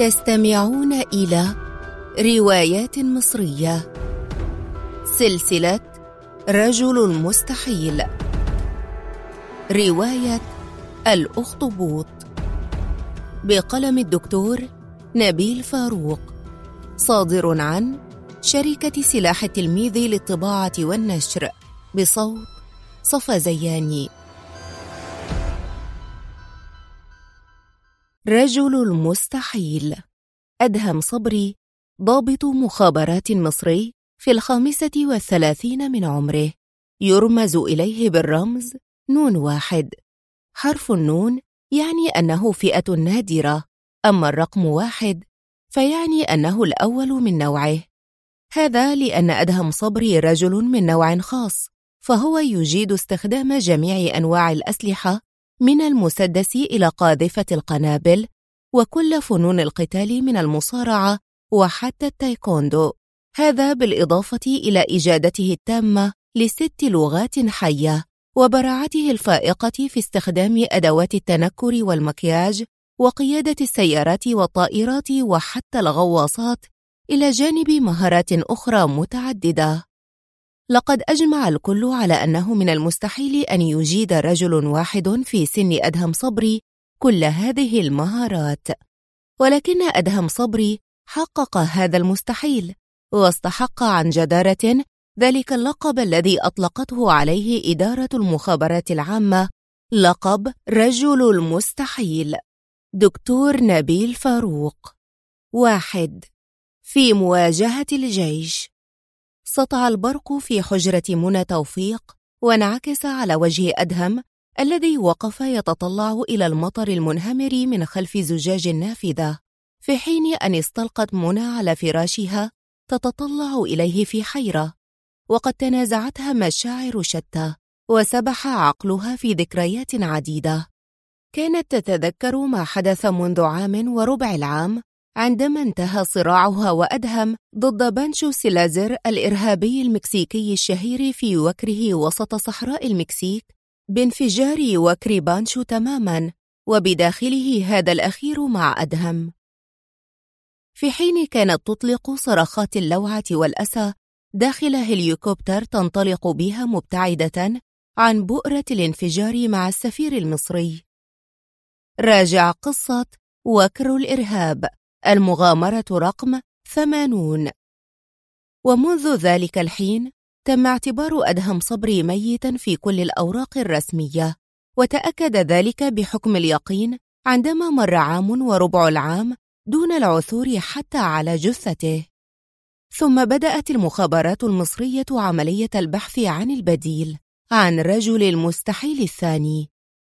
تستمعون إلى روايات مصرية، سلسلة رجل المستحيل، رواية الأخطبوط، بقلم الدكتور نبيل فاروق، صادر عن شركة سلاح التلميذ للطباعة والنشر، بصوت صفا زياني. رجل المستحيل. أدهم صبري، ضابط مخابرات مصري في 35 من عمره، يرمز إليه بالرمز #1. حرف النون يعني أنه فئة نادرة، أما الرقم 1 فيعني أنه الأول من نوعه. هذا لأن أدهم صبري رجل من نوع خاص، فهو يجيد استخدام جميع أنواع الأسلحة من المسدس إلى قاذفة القنابل، وكل فنون القتال من المصارعة وحتى التايكوندو. هذا بالإضافة إلى إجادته التامة ل6 لغات حية، وبراعته الفائقة في استخدام أدوات التنكر والمكياج وقيادة السيارات والطائرات وحتى الغواصات، إلى جانب مهارات أخرى متعددة. لقد أجمع الكل على أنه من المستحيل أن يجيد رجل واحد في سن أدهم صبري كل هذه المهارات، ولكن أدهم صبري حقق هذا المستحيل، واستحق عن جدارة ذلك اللقب الذي أطلقته عليه إدارة المخابرات العامة، لقب رجل المستحيل. دكتور نبيل فاروق. 1. في مواجهة الجيش. سطع البرق في حجرة منى توفيق، وانعكس على وجه أدهم الذي وقف يتطلع إلى المطر المنهمر من خلف زجاج النافذة، في حين أن استلقت منى على فراشها تتطلع إليه في حيرة، وقد تنازعتها مشاعر شتى، وسبح عقلها في ذكريات عديدة. كانت تتذكر ما حدث منذ 1.25 عام، عندما انتهى صراعها وأدهم ضد بانشو سيلازر الإرهابي المكسيكي الشهير في وكره وسط صحراء المكسيك، بانفجار وكر بانشو تماماً، وبداخله هذا الأخير مع أدهم. في حين كانت تطلق صرخات اللوعة والأسى داخل هليكوبتر تنطلق بها مبتعدة عن بؤرة الانفجار مع السفير المصري. راجع قصة وكر الإرهاب، المغامرة رقم 80. ومنذ ذلك الحين تم اعتبار أدهم صبري ميتاً في كل الأوراق الرسمية، وتأكد ذلك بحكم اليقين عندما مر 1.25 عام دون العثور حتى على جثته. ثم بدأت المخابرات المصرية عملية البحث عن البديل، عن رجل المستحيل الثاني.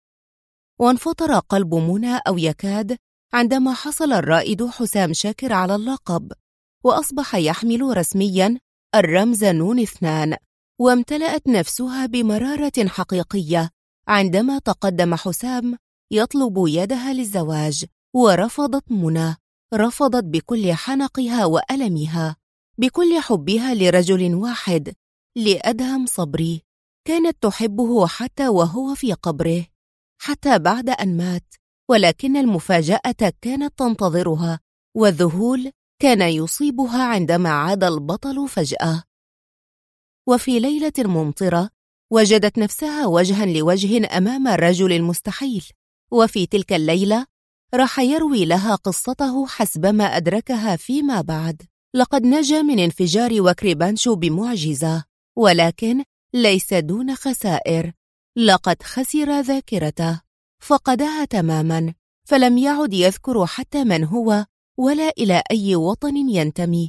وانفطر قلب منى أو يكاد عندما حصل الرائد حسام شاكر على اللقب، وأصبح يحمل رسمياً الرمز #2. وامتلأت نفسها بمرارة حقيقية عندما تقدم حسام يطلب يدها للزواج، ورفضت منى، رفضت بكل حنقها وألمها، بكل حبها لرجل واحد، لأدهم صبري. كانت تحبه حتى وهو في قبره، حتى بعد أن مات، ولكن المفاجأة كانت تنتظرها، والذهول كان يصيبها عندما عاد البطل فجأة. وفي ليلة ممطرة وجدت نفسها وجها لوجه أمام الرجل المستحيل، وفي تلك الليلة راح يروي لها قصته حسبما أدركها فيما بعد. لقد نجا من انفجار وكر بانشو بمعجزة، ولكن ليس دون خسائر. لقد خسر ذاكرته، فقدها تماما، فلم يعد يذكر حتى من هو ولا إلى أي وطن ينتمي.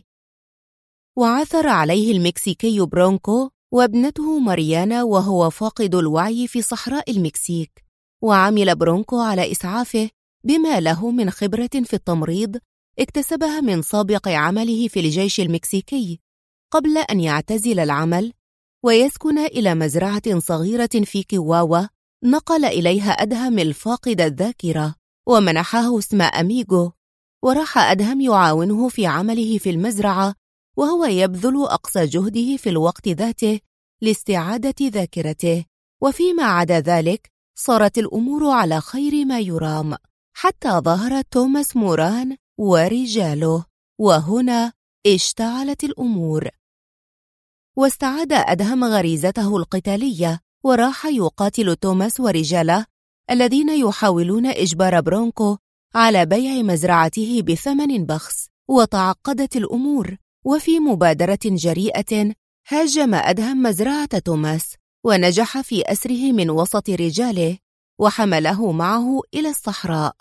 وعثر عليه المكسيكي برونكو وابنته ماريانا وهو فاقد الوعي في صحراء المكسيك، وعمل برونكو على إسعافه بما له من خبرة في التمريض اكتسبها من سابق عمله في الجيش المكسيكي، قبل أن يعتزل العمل ويسكن إلى مزرعة صغيرة في كيواوا. نقل إليها أدهم الفاقد الذاكرة، ومنحه اسم أميغو، وراح أدهم يعاونه في عمله في المزرعة، وهو يبذل أقصى جهده في الوقت ذاته لاستعادة ذاكرته. وفيما عدا ذلك صارت الأمور على خير ما يرام، حتى ظهر توماس موران ورجاله. وهنا اشتعلت الأمور، واستعاد أدهم غريزته القتالية، وراح يقاتل توماس ورجاله الذين يحاولون إجبار برونكو على بيع مزرعته بثمن بخس. وتعقدت الأمور، وفي مبادرة جريئة هاجم أدهم مزرعة توماس، ونجح في أسره من وسط رجاله، وحمله معه إلى الصحراء.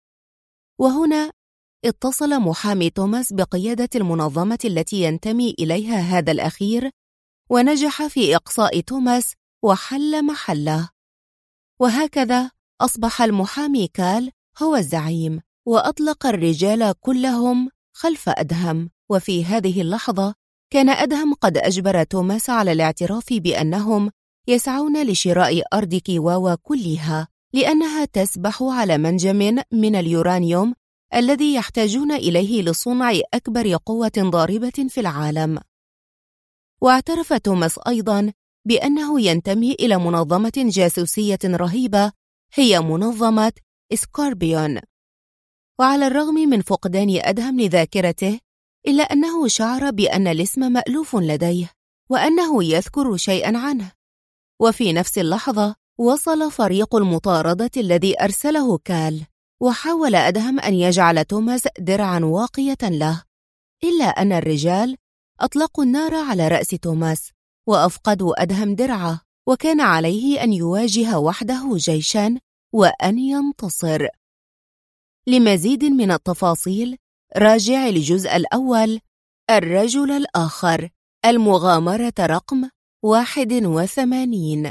وهنا اتصل محامي توماس بقيادة المنظمة التي ينتمي إليها هذا الأخير، ونجح في إقصاء توماس وحل محله. وهكذا أصبح المحامي كال هو الزعيم، وأطلق الرجال كلهم خلف أدهم. وفي هذه اللحظة كان أدهم قد أجبر توماس على الاعتراف بأنهم يسعون لشراء أرض كيواوا كلها، لأنها تسبح على منجم من اليورانيوم الذي يحتاجون إليه لصنع أكبر قوة ضاربة في العالم. واعترف توماس أيضاً بأنه ينتمي إلى منظمة جاسوسية رهيبة هي منظمة سكوربيون. وعلى الرغم من فقدان أدهم لذاكرته، إلا أنه شعر بأن الاسم مألوف لديه، وأنه يذكر شيئاً عنه. وفي نفس اللحظة وصل فريق المطاردة الذي أرسله كال، وحاول أدهم أن يجعل توماس درعاً واقية له، إلا أن الرجال أطلقوا النار على رأس توماس وأفقدوا أدهم درعه، وكان عليه أن يواجه وحده جيشاً وأن ينتصر. لمزيد من التفاصيل راجع الجزء الأول، الرجل الآخر، المغامرة رقم 81.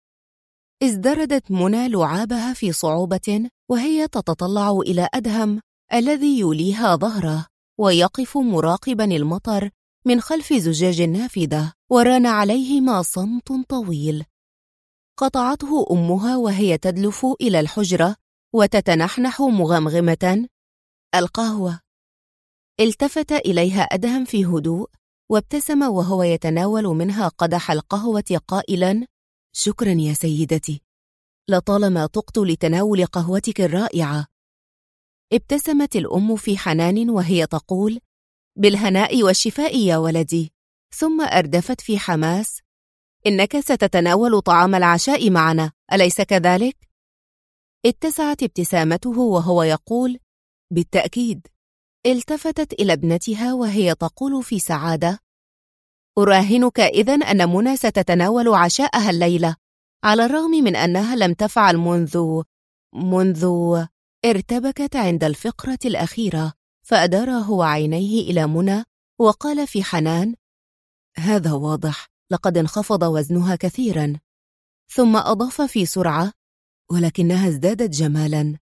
ازدردت منى لعابها في صعوبة وهي تتطلع إلى أدهم الذي يليها ظهره ويقف مراقبا المطر من خلف زجاج النافذة، وران عليهما صمت طويل. قطعته أمها وهي تدلف إلى الحجرة وتتنحنح مغمغمة: القهوة. التفت إليها أدهم في هدوء وابتسم وهو يتناول منها قدح القهوة قائلا: شكرا يا سيدتي، لطالما طقت لتناول قهوتك الرائعة. ابتسمت الأم في حنان وهي تقول: بالهناء والشفاء يا ولدي. ثم أردفت في حماس: إنك ستتناول طعام العشاء معنا، أليس كذلك؟ اتسعت ابتسامته وهو يقول: بالتأكيد. التفتت إلى ابنتها وهي تقول في سعادة: أراهنك إذن أن منى ستتناول عشاءها الليلة، على الرغم من أنها لم تفعل منذ ارتبكت عند الفقرة الأخيرة، فأدار هو عينيه إلى منى وقال في حنان: هذا واضح، لقد انخفض وزنها كثيرا. ثم أضاف في سرعة: ولكنها ازدادت جمالا.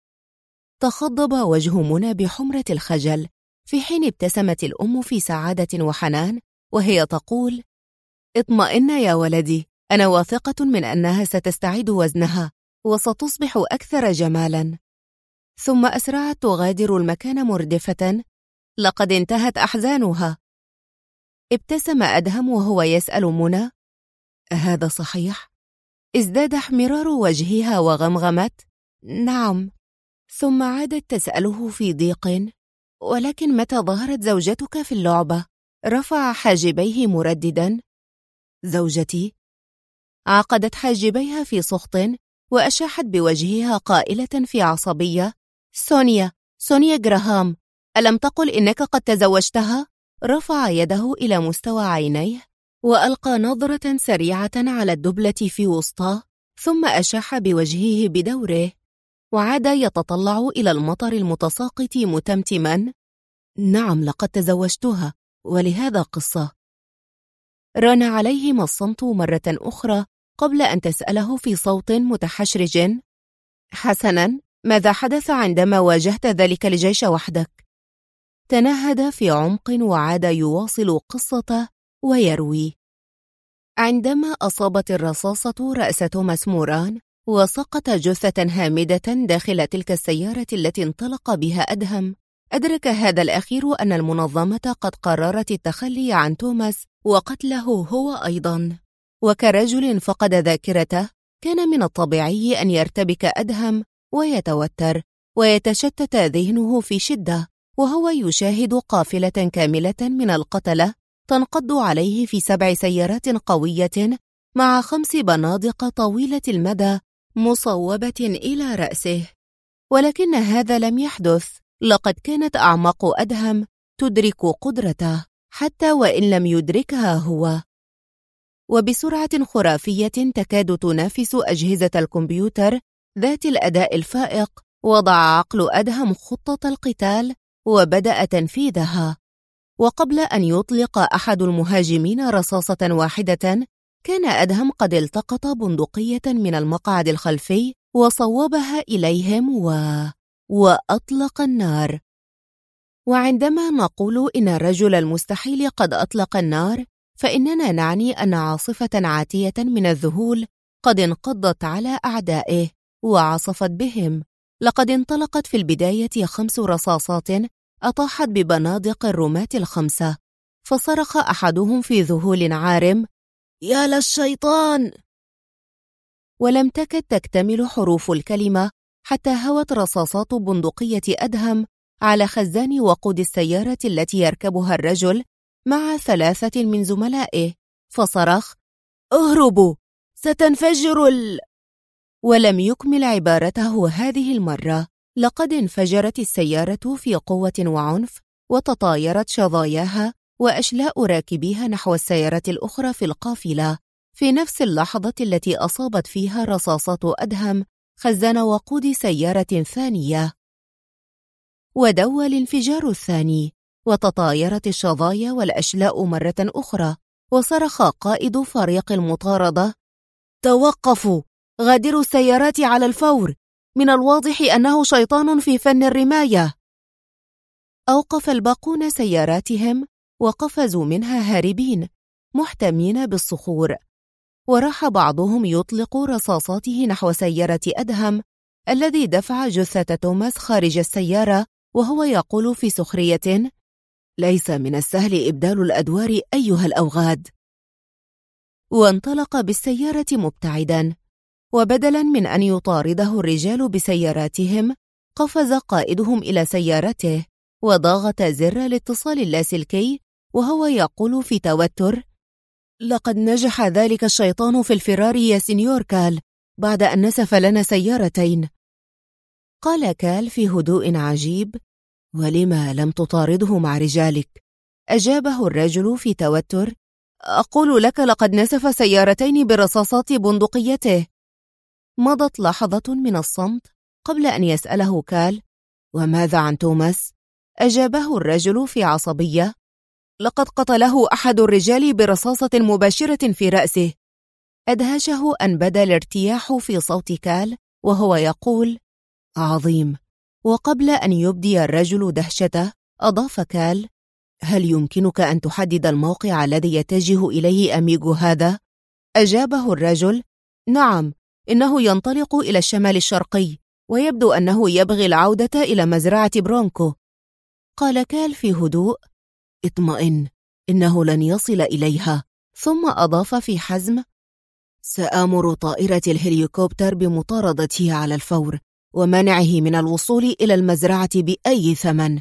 تخضب وجه منى بحمرة الخجل، في حين ابتسمت الأم في سعادة وحنان وهي تقول: اطمئن يا ولدي، أنا واثقة من أنها ستستعيد وزنها وستصبح أكثر جمالا. ثم أسرعت تغادر المكان مردفة: لقد انتهت أحزانها. ابتسم أدهم وهو يسأل منى: هذا صحيح؟ ازداد احمرار وجهها وغمغمت: نعم. ثم عادت تسأله في ضيق: ولكن متى ظهرت زوجتك في اللعبة؟ رفع حاجبيه مرددا: زوجتي؟ عقدت حاجبيها في سخط وأشاحت بوجهها قائلة في عصبية: سونيا جراهام، ألم تقل إنك قد تزوجتها؟ رفع يده إلى مستوى عينيه وألقى نظرة سريعة على الدبلة في وسطاه، ثم أشاح بوجهه بدوره وعاد يتطلع إلى المطر المتساقط متمتما: نعم، لقد تزوجتها، ولهذا قصة. ران عليهما الصمت مرة أخرى قبل أن تسأله في صوت متحشرج: حسنا، ماذا حدث عندما واجهت ذلك الجيش وحدك؟ تنهد في عمق وعاد يواصل قصته ويروي: عندما أصابت الرصاصة رأس توماس موران وسقط جثة هامدة داخل تلك السيارة التي انطلق بها أدهم، أدرك هذا الأخير أن المنظمة قد قررت التخلي عن توماس وقتله هو أيضا. وكرجل فقد ذاكرته، كان من الطبيعي أن يرتبك أدهم ويتوتر ويتشتت ذهنه في شدة، وهو يشاهد قافلة كاملة من القتلة تنقض عليه في 7 سيارات قوية مع 5 بنادق طويلة المدى مصوبة إلى رأسه. ولكن هذا لم يحدث. لقد كانت أعماق أدهم تدرك قدرته حتى وإن لم يدركها هو. وبسرعة خرافية تكاد تنافس أجهزة الكمبيوتر ذات الأداء الفائق، وضع عقل أدهم خطة القتال وبدأ تنفيذها. وقبل أن يطلق أحد المهاجمين رصاصة واحدة، كان أدهم قد التقط بندقية من المقعد الخلفي وصوبها إليهم وأطلق النار. وعندما نقول إن الرجل المستحيل قد أطلق النار، فإننا نعني أن عاصفة عاتية من الذهول قد انقضت على أعدائه وعصفت بهم. لقد انطلقت في البداية 5 رصاصات أطاحت ببنادق الرماة ال5، فصرخ أحدهم في ذهول عارم: يا للشيطان! ولم تكد تكتمل حروف الكلمة حتى هوت رصاصات بندقية أدهم على خزان وقود السيارة التي يركبها الرجل مع 3 من زملائه، فصرخ: اهربوا! ستنفجر ولم يكمل عبارته هذه المرة. لقد انفجرت السيارة في قوة وعنف، وتطايرت شظاياها وأشلاء راكبيها نحو السيارة الأخرى في القافلة في نفس اللحظة التي أصابت فيها رصاصات أدهم خزان وقود سيارة ثانية. ودوى الانفجار الثاني، وتطايرت الشظايا والأشلاء مرة أخرى، وصرخ قائد فريق المطاردة: توقفوا! غادروا السيارات على الفور! من الواضح أنه شيطان في فن الرماية. أوقف الباقون سياراتهم وقفزوا منها هاربين محتمين بالصخور، وراح بعضهم يطلق رصاصاته نحو سيارة أدهم الذي دفع جثة توماس خارج السيارة وهو يقول في سخرية: ليس من السهل إبدال الأدوار أيها الأوغاد. وانطلق بالسيارة مبتعدا، وبدلا من أن يطارده الرجال بسياراتهم، قفز قائدهم إلى سيارته وضغط زر الاتصال اللاسلكي وهو يقول في توتر: لقد نجح ذلك الشيطان في الفرار يا سينيور كال بعد أن نسف لنا سيارتين. قال كال في هدوء عجيب: ولما لم تطارده مع رجالك؟ أجابه الرجل في توتر: أقول لك لقد نسف سيارتين برصاصات بندقيته. مضت لحظة من الصمت قبل أن يسأله كال: وماذا عن توماس؟ أجابه الرجل في عصبية: لقد قتله أحد الرجال برصاصة مباشرة في رأسه. أدهشه أن بدا الارتياح في صوت كال وهو يقول: عظيم. وقبل أن يبدي الرجل دهشته، أضاف كال: هل يمكنك أن تحدد الموقع الذي يتجه إليه أميغو هذا؟ أجابه الرجل: نعم، إنه ينطلق إلى الشمال الشرقي، ويبدو أنه يبغي العودة إلى مزرعة برونكو. قال كال في هدوء: اطمئن، إنه لن يصل إليها. ثم أضاف في حزم: سآمر طائرة الهليكوبتر بمطاردته على الفور ومنعه من الوصول إلى المزرعة بأي ثمن.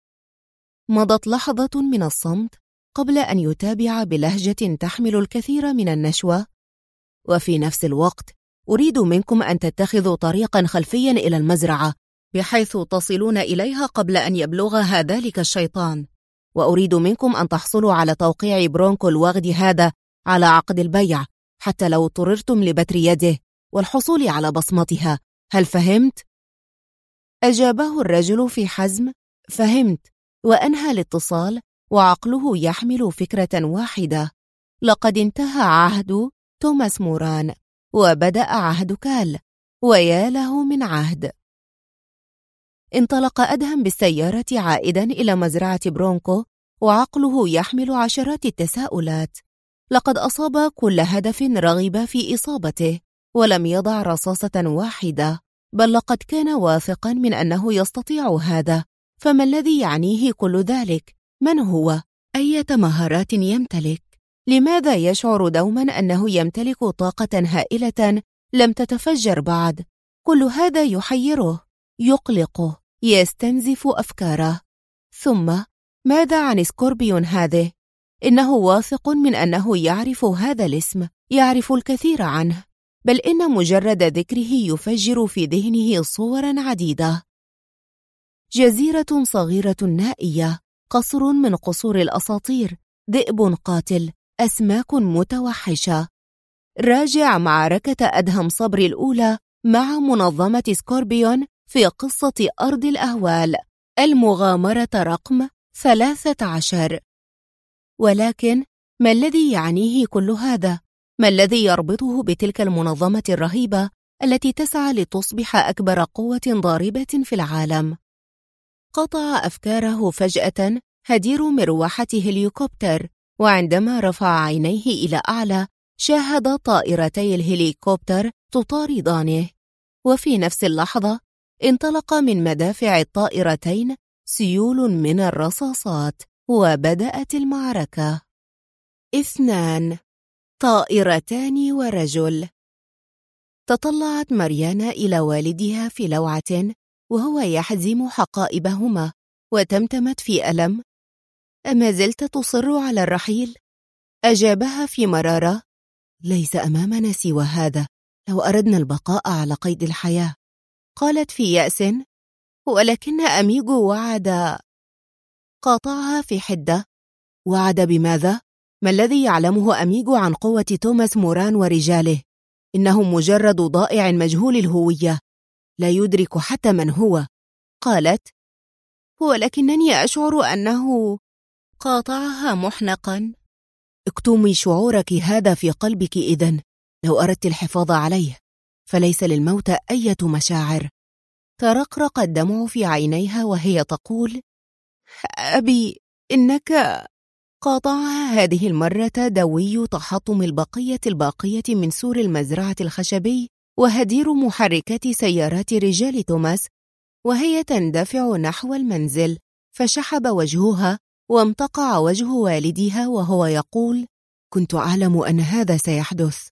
مضت لحظة من الصمت قبل أن يتابع بلهجة تحمل الكثير من النشوة: وفي نفس الوقت أريد منكم أن تتخذوا طريقا خلفيا إلى المزرعة بحيث تصلون إليها قبل أن يبلغها ذلك الشيطان، وأريد منكم أن تحصلوا على توقيع برونكو الوغد هذا على عقد البيع حتى لو اضطررتم لبتر يده والحصول على بصمتها. هل فهمت؟ أجابه الرجل في حزم: فهمت. وأنهى الاتصال وعقله يحمل فكرة واحدة: لقد انتهى عهد توماس موران وبدأ عهد كال، ويا له من عهد. انطلق أدهم بالسيارة عائدا إلى مزرعة برونكو وعقله يحمل عشرات التساؤلات. لقد أصاب كل هدف رغب في إصابته ولم يضع رصاصة واحدة، بل لقد كان واثقا من أنه يستطيع هذا. فما الذي يعنيه كل ذلك؟ من هو؟ أية مهارات يمتلك؟ لماذا يشعر دوما أنه يمتلك طاقة هائلة لم تتفجر بعد؟ كل هذا يحيره، يقلقه، يستنزف أفكاره. ثم ماذا عن سكوربيون هذه؟ إنه واثق من أنه يعرف هذا الاسم، يعرف الكثير عنه، بل إن مجرد ذكره يفجر في ذهنه صوراً عديدة. جزيرة صغيرة نائية، قصر من قصور الأساطير، ذئب قاتل، أسماك متوحشة. راجع معركة أدهم صبري الأولى مع منظمة سكوربيون في قصة أرض الأهوال، المغامرة رقم 13. ولكن ما الذي يعنيه كل هذا؟ ما الذي يربطه بتلك المنظمة الرهيبة التي تسعى لتصبح أكبر قوة ضاربة في العالم؟ قطع أفكاره فجأة هدير مروحة هليكوبتر، وعندما رفع عينيه إلى أعلى شاهد طائرتي الهليكوبتر تطاردانه، وفي نفس اللحظة انطلق من مدافع الطائرتين سيول من الرصاصات، وبدأت المعركة. 2. طائرتان ورجل. تطلعت ماريانا إلى والدها في لوعة وهو يحزم حقائبهما، وتمتمت في ألم. أما زلت تصر على الرحيل؟ أجابها في مرارة: ليس أمامنا سوى هذا لو أردنا البقاء على قيد الحياة. قالت في يأس: ولكن أميغو وعد. قاطعها في حدة: وعد بماذا؟ ما الذي يعلمه أميغو عن قوة توماس موران ورجاله؟ إنه مجرد ضائع مجهول الهوية، لا يدرك حتى من هو. قالت: ولكنني أشعر أنه. قاطعها محنقا: اكتمي شعورك هذا في قلبك إذن لو أردت الحفاظ عليه، فليس للموت أي مشاعر. ترقرق الدمع في عينيها وهي تقول: أبي، إنك. قاطعها هذه المرة دوي تحطم الباقية من سور المزرعة الخشبي وهدير محركات سيارات رجال توماس، وهي تندفع نحو المنزل، فشحب وجهها وامتقع وجه والدها وهو يقول: كنت أعلم أن هذا سيحدث.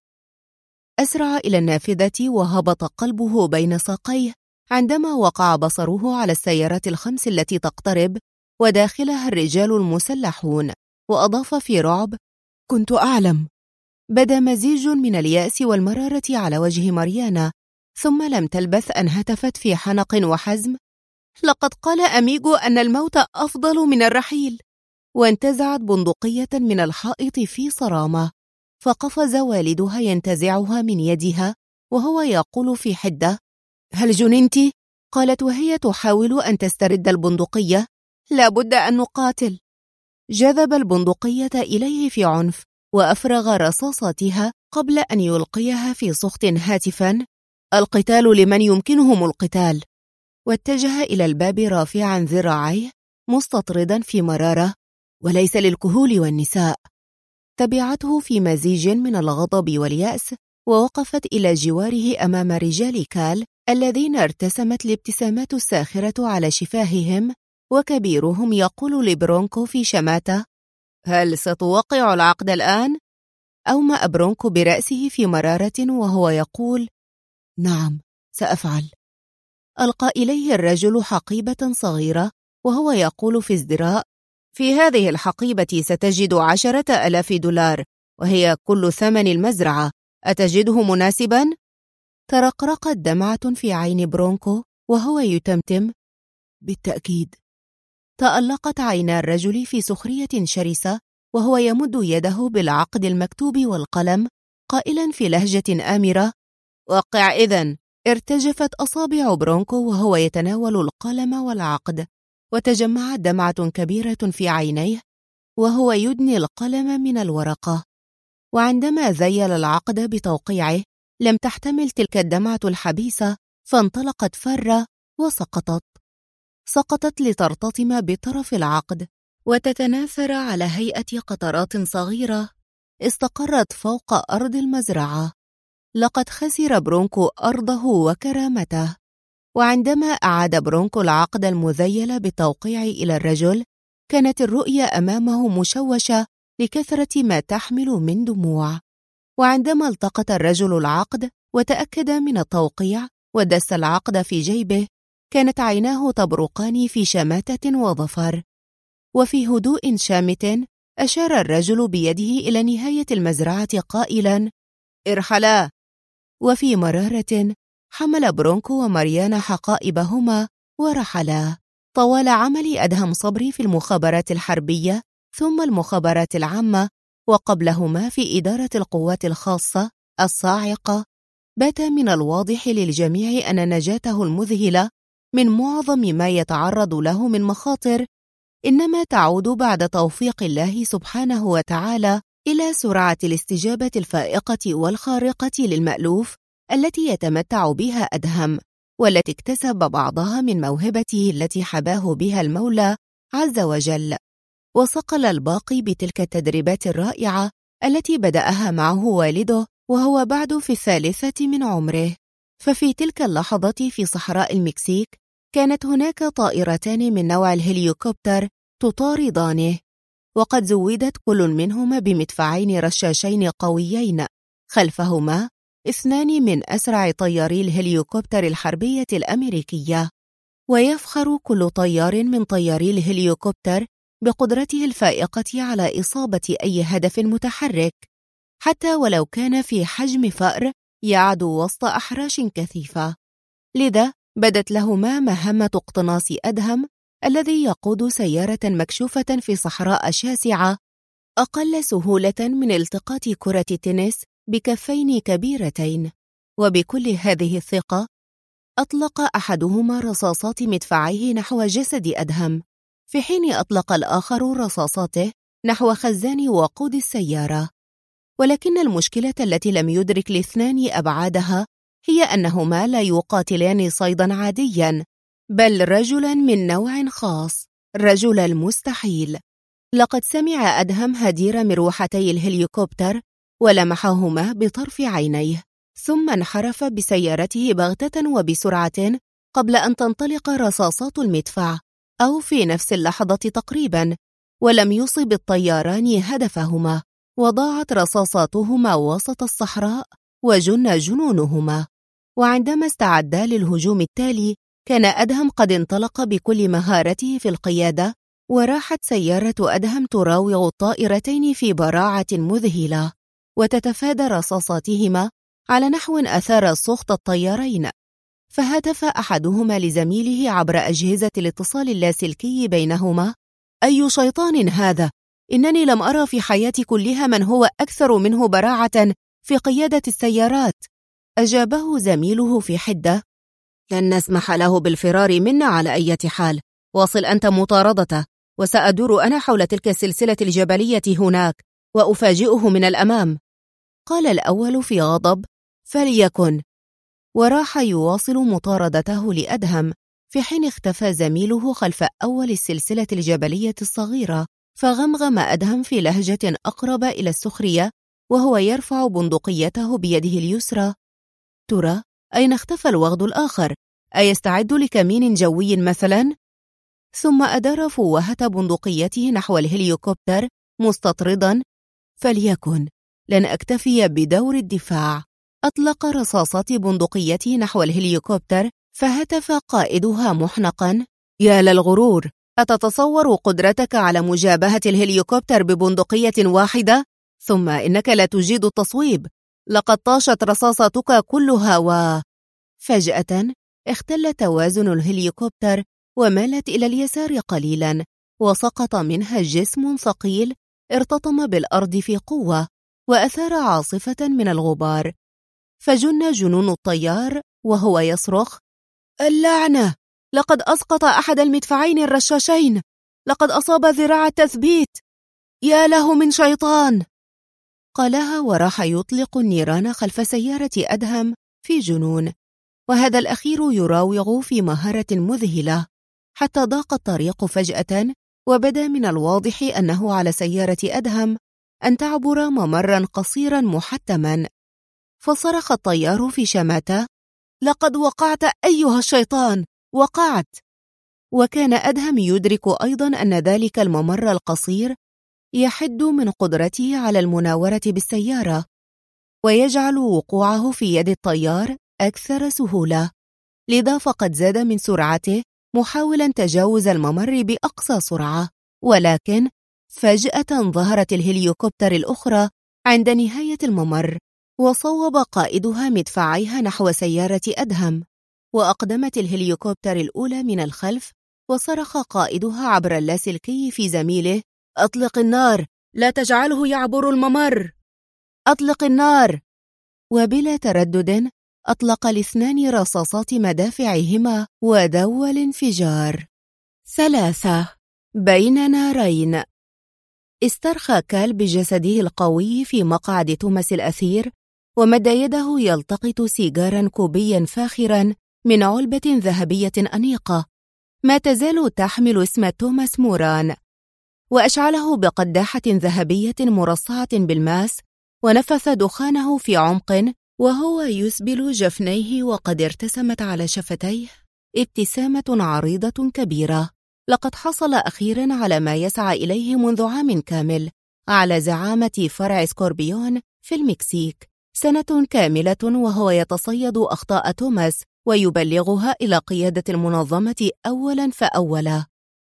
أسرع إلى النافذة وهبط قلبه بين ساقيه عندما وقع بصره على السيارات الخمس التي تقترب وداخلها الرجال المسلحون، وأضاف في رعب: كنت أعلم. بدا مزيج من اليأس والمرارة على وجه ماريانا، ثم لم تلبث أن هتفت في حنق وحزم: لقد قال أميغو أن الموت أفضل من الرحيل. وانتزعت بندقية من الحائط في صرامة، فقفز والدها ينتزعها من يدها وهو يقول في حدة: هل جننت؟ قالت وهي تحاول أن تسترد البندقية: لابد أن نقاتل. جذب البندقية إليه في عنف وأفرغ رصاصاتها قبل أن يلقيها في سخط هاتفا: القتال لمن يمكنهم القتال. واتجه إلى الباب رافعا ذراعيه مستطردا في مرارة: وليس للكهول والنساء. تبعته في مزيج من الغضب واليأس، ووقفت إلى جواره أمام رجال كال الذين ارتسمت الابتسامات الساخرة على شفاههم، وكبيرهم يقول لبرونكو في شماتة: هل ستوقع العقد الآن؟ أومأ برونكو برأسه في مرارة وهو يقول: نعم، سأفعل. ألقى إليه الرجل حقيبة صغيرة وهو يقول في ازدراء: في هذه الحقيبة ستجد 10,000 دولار، وهي كل ثمن المزرعة. أتجده مناسبا؟ ترقرقت دمعة في عين برونكو وهو يتمتم: بالتأكيد. تألقت عينا الرجل في سخرية شرسة وهو يمد يده بالعقد المكتوب والقلم قائلا في لهجة آمرة: وقع إذن. ارتجفت أصابع برونكو وهو يتناول القلم والعقد، وتجمعت دمعة كبيرة في عينيه وهو يدني القلم من الورقة. وعندما ذيل العقد بتوقيعه لم تحتمل تلك الدمعة الحبيسة، فانطلقت فرة وسقطت. سقطت لترتطم بطرف العقد وتتناثر على هيئة قطرات صغيرة استقرت فوق أرض المزرعة. لقد خسر برونكو أرضه وكرامته. وعندما أعاد برونكو العقد المذيل بالتوقيع إلى الرجل، كانت الرؤية أمامه مشوشة لكثرة ما تحمل من دموع. وعندما التقط الرجل العقد وتأكد من التوقيع ودس العقد في جيبه، كانت عيناه تبرقان في شماتة وظفر، وفي هدوء شامت أشار الرجل بيده إلى نهاية المزرعة قائلا: ارحلا. وفي مرارة حمل برونكو وماريانا حقائبهما ورحلا. طوال عمل أدهم صبري في المخابرات الحربية ثم المخابرات العامة وقبلهما في إدارة القوات الخاصة الصاعقة، بات من الواضح للجميع أن نجاته المذهلة من معظم ما يتعرض له من مخاطر إنما تعود بعد توفيق الله سبحانه وتعالى إلى سرعة الاستجابة الفائقة والخارقة للمألوف التي يتمتع بها أدهم، والتي اكتسب بعضها من موهبته التي حباه بها المولى عز وجل، وصقل الباقي بتلك التدريبات الرائعة التي بدأها معه والده وهو بعد في 3 من عمره. ففي تلك اللحظة في صحراء المكسيك كانت هناك طائرتان من نوع الهليوكوبتر تطاردانه، وقد زودت كل منهما بمدفعين رشاشين قويين، خلفهما 2 من أسرع طياري الهليوكوبتر الحربية الأمريكية. ويفخر كل طيار من طياري الهليوكوبتر بقدرته الفائقة على إصابة أي هدف متحرك، حتى ولو كان في حجم فأر يعدو وسط أحراش كثيفة. لذا بدت لهما مهمة اقتناص أدهم الذي يقود سيارة مكشوفة في صحراء شاسعة أقل سهولة من التقاط كرة التنس بكفين كبيرتين. وبكل هذه الثقة أطلق أحدهما رصاصات مدفعيه نحو جسد أدهم، في حين أطلق الآخر رصاصاته نحو خزان وقود السيارة. ولكن المشكلة التي لم يدرك الاثنان أبعادها هي أنهما لا يقاتلان صيدا عاديا، بل رجلا من نوع خاص، رجل المستحيل. لقد سمع أدهم هدير مروحتي الهليكوبتر ولمحهما بطرف عينيه، ثم انحرف بسيارته بغتة وبسرعة قبل أن تنطلق رصاصات المدفع، أو في نفس اللحظة تقريبا، ولم يصب الطياران هدفهما، وضاعت رصاصاتهما وسط الصحراء وجن جنونهما. وعندما استعدا للهجوم التالي كان أدهم قد انطلق بكل مهارته في القيادة، وراحت سيارة أدهم تراوغ الطائرتين في براعة مذهلة وتتفادى رصاصاتهما على نحو أثار سقط الطيارين. فهتف أحدهما لزميله عبر أجهزة الاتصال اللاسلكي بينهما: أي شيطان هذا؟ إنني لم أرى في حياتي كلها من هو أكثر منه براعة في قيادة السيارات. أجابه زميله في حدة: لن نسمح له بالفرار منا على أي حال، واصل أنت مطاردته، وسأدور أنا حول تلك السلسلة الجبلية هناك وأفاجئه من الأمام. قال الأول في غضب: فليكن. وراح يواصل مطاردته لأدهم، في حين اختفى زميله خلف أول السلسلة الجبلية الصغيرة. فغمغم أدهم في لهجة أقرب إلى السخرية وهو يرفع بندقيته بيده اليسرى: ترى أين اختفى الوغد الآخر؟ أيستعد لكمين جوي مثلا؟ ثم أدار فوهة بندقيته نحو الهليوكوبتر مستطردا: فليكن، لن أكتفي بدور الدفاع. أطلق رصاصات بندقيته نحو الهليوكوبتر، فهتف قائدها محنقا: يا للغرور، أتتصور قدرتك على مجابهة الهليوكوبتر ببندقية واحدة؟ ثم إنك لا تجيد التصويب، لقد طاشت رصاصتك كلها. فجأة اختل توازن الهليوكوبتر ومالت إلى اليسار قليلا، وسقط منها جسم ثقيل ارتطم بالأرض في قوة وأثار عاصفة من الغبار. فجن جنون الطيار وهو يصرخ: اللعنة! لقد أسقط أحد المدفعين الرشاشين، لقد أصاب ذراع التثبيت، يا له من شيطان! قالها وراح يطلق النيران خلف سيارة أدهم في جنون، وهذا الأخير يراوغ في مهارة مذهلة، حتى ضاق الطريق فجأة، وبدا من الواضح أنه على سيارة أدهم أن تعبر ممرا قصيرا محتما. فصرخ الطيار في شماتة: لقد وقعت أيها الشيطان، وقعت! وكان أدهم يدرك أيضا أن ذلك الممر القصير يحد من قدرته على المناورة بالسيارة، ويجعل وقوعه في يد الطيار أكثر سهولة، لذا فقد زاد من سرعته محاولا تجاوز الممر بأقصى سرعة، ولكن فجأة ظهرت الهليكوبتر الأخرى عند نهاية الممر، وصوب قائدها مدفعيها نحو سيارة أدهم، وأقدمت الهليكوبتر الأولى من الخلف، وصرخ قائدها عبر اللاسلكي في زميله: أطلق النار، لا تجعله يعبر الممر، أطلق النار. وبلا تردد أطلق الاثنان رصاصات مدافعهما، ودوى الانفجار. 3. بين نارين. استرخى كال بجسده القوي في مقعد توماس الأثير، ومد يده يلتقط سيجارا كوبيا فاخرا من علبة ذهبية أنيقة ما تزال تحمل اسم توماس موران، وأشعله بقداحة ذهبية مرصعة بالماس، ونفث دخانه في عمق وهو يسبل جفنيه، وقد ارتسمت على شفتيه ابتسامة عريضة كبيرة. لقد حصل أخيراً على ما يسعى إليه منذ عام كامل، على زعامة فرع سكوربيون في المكسيك، سنة كاملة وهو يتصيد أخطاء توماس ويبلغها إلى قيادة المنظمة أولاً فأولا.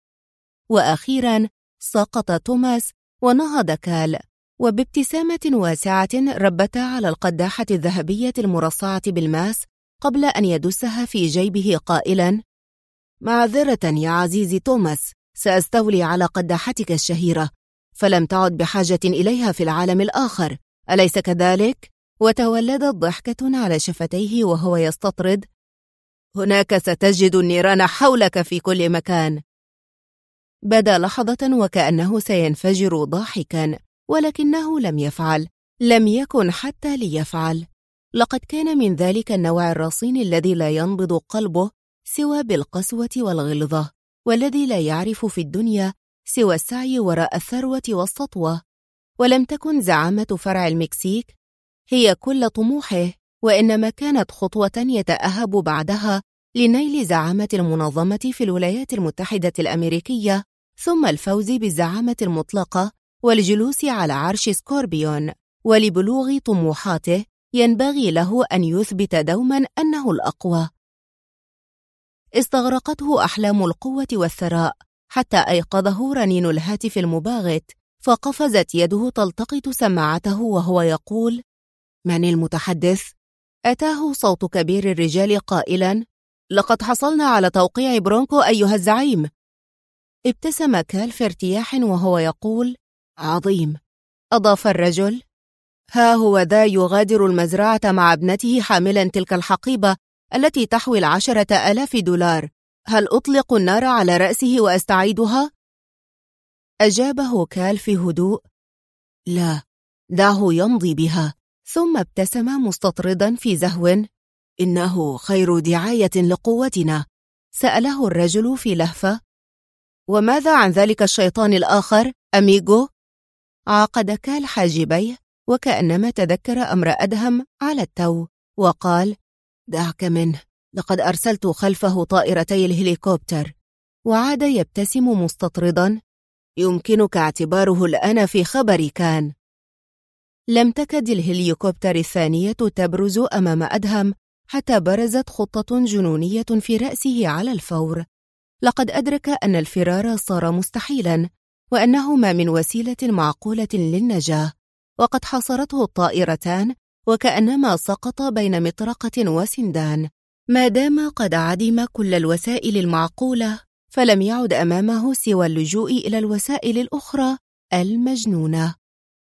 وأخيراً سقط توماس ونهض كال، وبابتسامة واسعة ربتا على القداحة الذهبية المرصعة بالماس قبل أن يدسها في جيبه قائلاً: معذرة يا عزيزي توماس، سأستولي على قداحتك الشهيرة، فلم تعد بحاجة إليها في العالم الآخر، أليس كذلك؟ وتولدت ضحكة على شفتيه وهو يستطرد: هناك ستجد النيران حولك في كل مكان. بدا لحظة وكأنه سينفجر ضاحكا، ولكنه لم يفعل، لم يكن حتى ليفعل. لقد كان من ذلك النوع الرصين الذي لا ينبض قلبه سوى بالقسوة والغلظة، والذي لا يعرف في الدنيا سوى السعي وراء الثروة والسطوة. ولم تكن زعامة فرع المكسيك هي كل طموحه، وإنما كانت خطوة يتأهب بعدها لنيل زعامة المنظمة في الولايات المتحدة الأمريكية، ثم الفوز بالزعامة المطلقة والجلوس على عرش سكوربيون. ولبلوغ طموحاته ينبغي له أن يثبت دوما أنه الأقوى. استغرقته أحلام القوة والثراء حتى أيقظه رنين الهاتف المباغت، فقفزت يده تلتقط سماعته وهو يقول: من المتحدث؟ أتاه صوت كبير الرجال قائلاً: لقد حصلنا على توقيع برونكو أيها الزعيم. ابتسم كال في ارتياح وهو يقول: عظيم. أضاف الرجل: ها هو ذا يغادر المزرعة مع ابنته حاملاً تلك الحقيبة التي تحوي 10,000 دولار. هل أطلق النار على رأسه وأستعيدها؟ أجابه كال في هدوء: لا، دعه يمضي بها. ثم ابتسم مستطردا في زهو: إنه خير دعاية لقوتنا. سأله الرجل في لهفة: وماذا عن ذلك الشيطان الآخر، أميغو؟ عقد كال حاجبيه وكأنما تذكر أمر أدهم على التو، وقال: دعك منه، لقد أرسلت خلفه طائرتي الهليكوبتر. وعاد يبتسم مستطردا: يمكنك اعتباره الآن في خبر كان. لم تكد الهليكوبتر الثانية تبرز أمام أدهم حتى برزت خطة جنونية في رأسه على الفور. لقد أدرك أن الفرار صار مستحيلا، وأنه ما من وسيلة معقولة للنجاة، وقد حاصرته الطائرتان وكأنما سقط بين مطرقة وسندان. ما دام قد عدم كل الوسائل المعقولة، فلم يعد أمامه سوى اللجوء إلى الوسائل الأخرى المجنونة.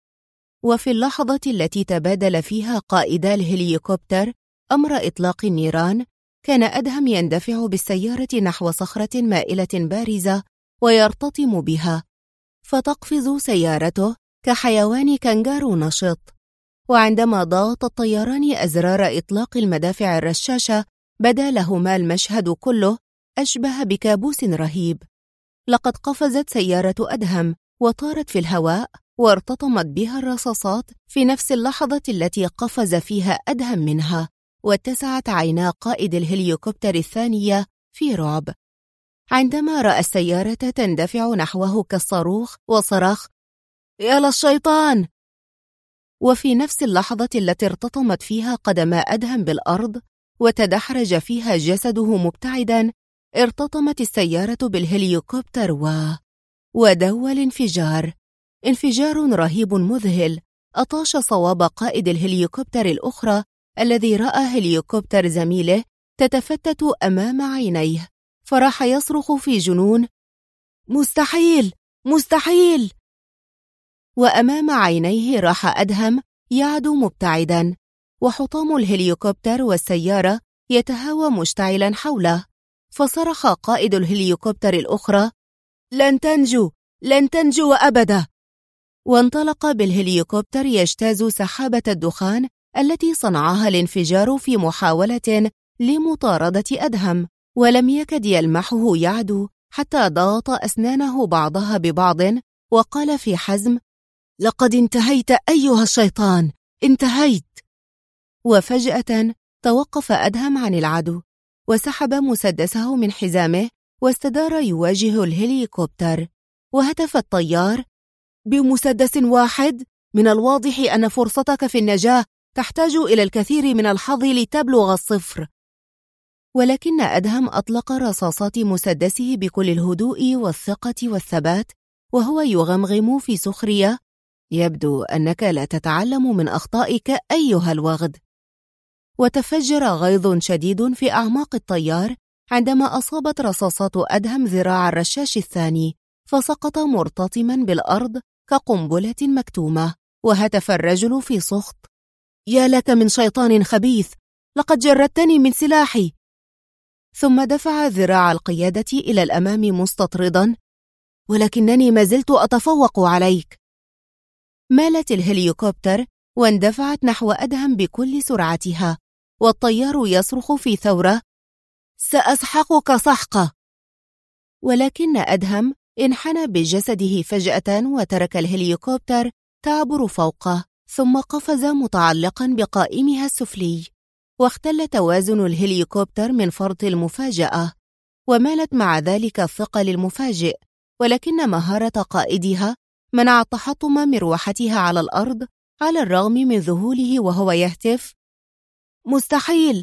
وفي اللحظة التي تبادل فيها قائدا الهليكوبتر أمر إطلاق النيران، كان أدهم يندفع بالسيارة نحو صخرة مائلة بارزة ويرتطم بها، فتقفز سيارته كحيوان كنغارو نشط. وعندما ضغط الطيران أزرار إطلاق المدافع الرشاشة، بدا لهما المشهد كله أشبه بكابوس رهيب. لقد قفزت سيارة أدهم وطارت في الهواء، وارتطمت بها الرصاصات في نفس اللحظة التي قفز فيها أدهم منها، واتسعت عينا قائد الهليكوبتر الثانية في رعب عندما رأى السيارة تندفع نحوه كالصاروخ، وصرخ: يا للشيطان! وفي نفس اللحظة التي ارتطمت فيها قدما أدهم بالأرض وتدحرج فيها جسده مبتعدا، ارتطمت السيارة بالهليكوبتر ودوى الانفجار. انفجار رهيب مذهل أطاش صواب قائد الهليكوبتر الأخرى الذي رأى هليكوبتر زميله تتفتت أمام عينيه، فراح يصرخ في جنون: مستحيل! مستحيل! وأمام عينيه راح أدهم يعدو مبتعداً، وحطام الهليكوبتر والسيارة يتهاوى مشتعلاً حوله، فصرخ قائد الهليكوبتر الأخرى: لن تنجو! لن تنجو أبداً! وانطلق بالهليكوبتر يجتاز سحابة الدخان التي صنعها الانفجار في محاولة لمطاردة أدهم، ولم يكد يلمحه يعدو حتى ضغط أسنانه بعضها ببعض وقال في حزم: لقد انتهيت أيها الشيطان، انتهيت. وفجأة توقف أدهم عن العدو، وسحب مسدسه من حزامه واستدار يواجه الهليكوبتر، وهتف الطيار: بمسدس واحد؟ من الواضح أن فرصتك في النجاة تحتاج إلى الكثير من الحظ لتبلغ الصفر. ولكن أدهم أطلق رصاصات مسدسه بكل الهدوء والثقة والثبات، وهو يغمغم في سخرية: يبدو أنك لا تتعلم من أخطائك أيها الوغد. وتفجر غيظ شديد في أعماق الطيار عندما أصابت رصاصات أدهم ذراع الرشاش الثاني، فسقط مرتطما بالأرض كقنبلة مكتومة. وهتف الرجل في سخط: يا لك من شيطان خبيث، لقد جردتني من سلاحي. ثم دفع ذراع القيادة إلى الأمام مستطردا: ولكنني ما زلت أتفوق عليك. مالت الهليكوبتر واندفعت نحو أدهم بكل سرعتها، والطيار يصرخ في ثورة: سأسحقك سحقة. ولكن أدهم انحنى بجسده فجأة وترك الهليكوبتر تعبر فوقه، ثم قفز متعلقا بقائمها السفلي، واختل توازن الهليكوبتر من فرط المفاجأة، ومالت مع ذلك الثقل المفاجئ، ولكن مهارة قائدها منع تحطم مروحتها على الأرض على الرغم من ذهوله وهو يهتف: مستحيل.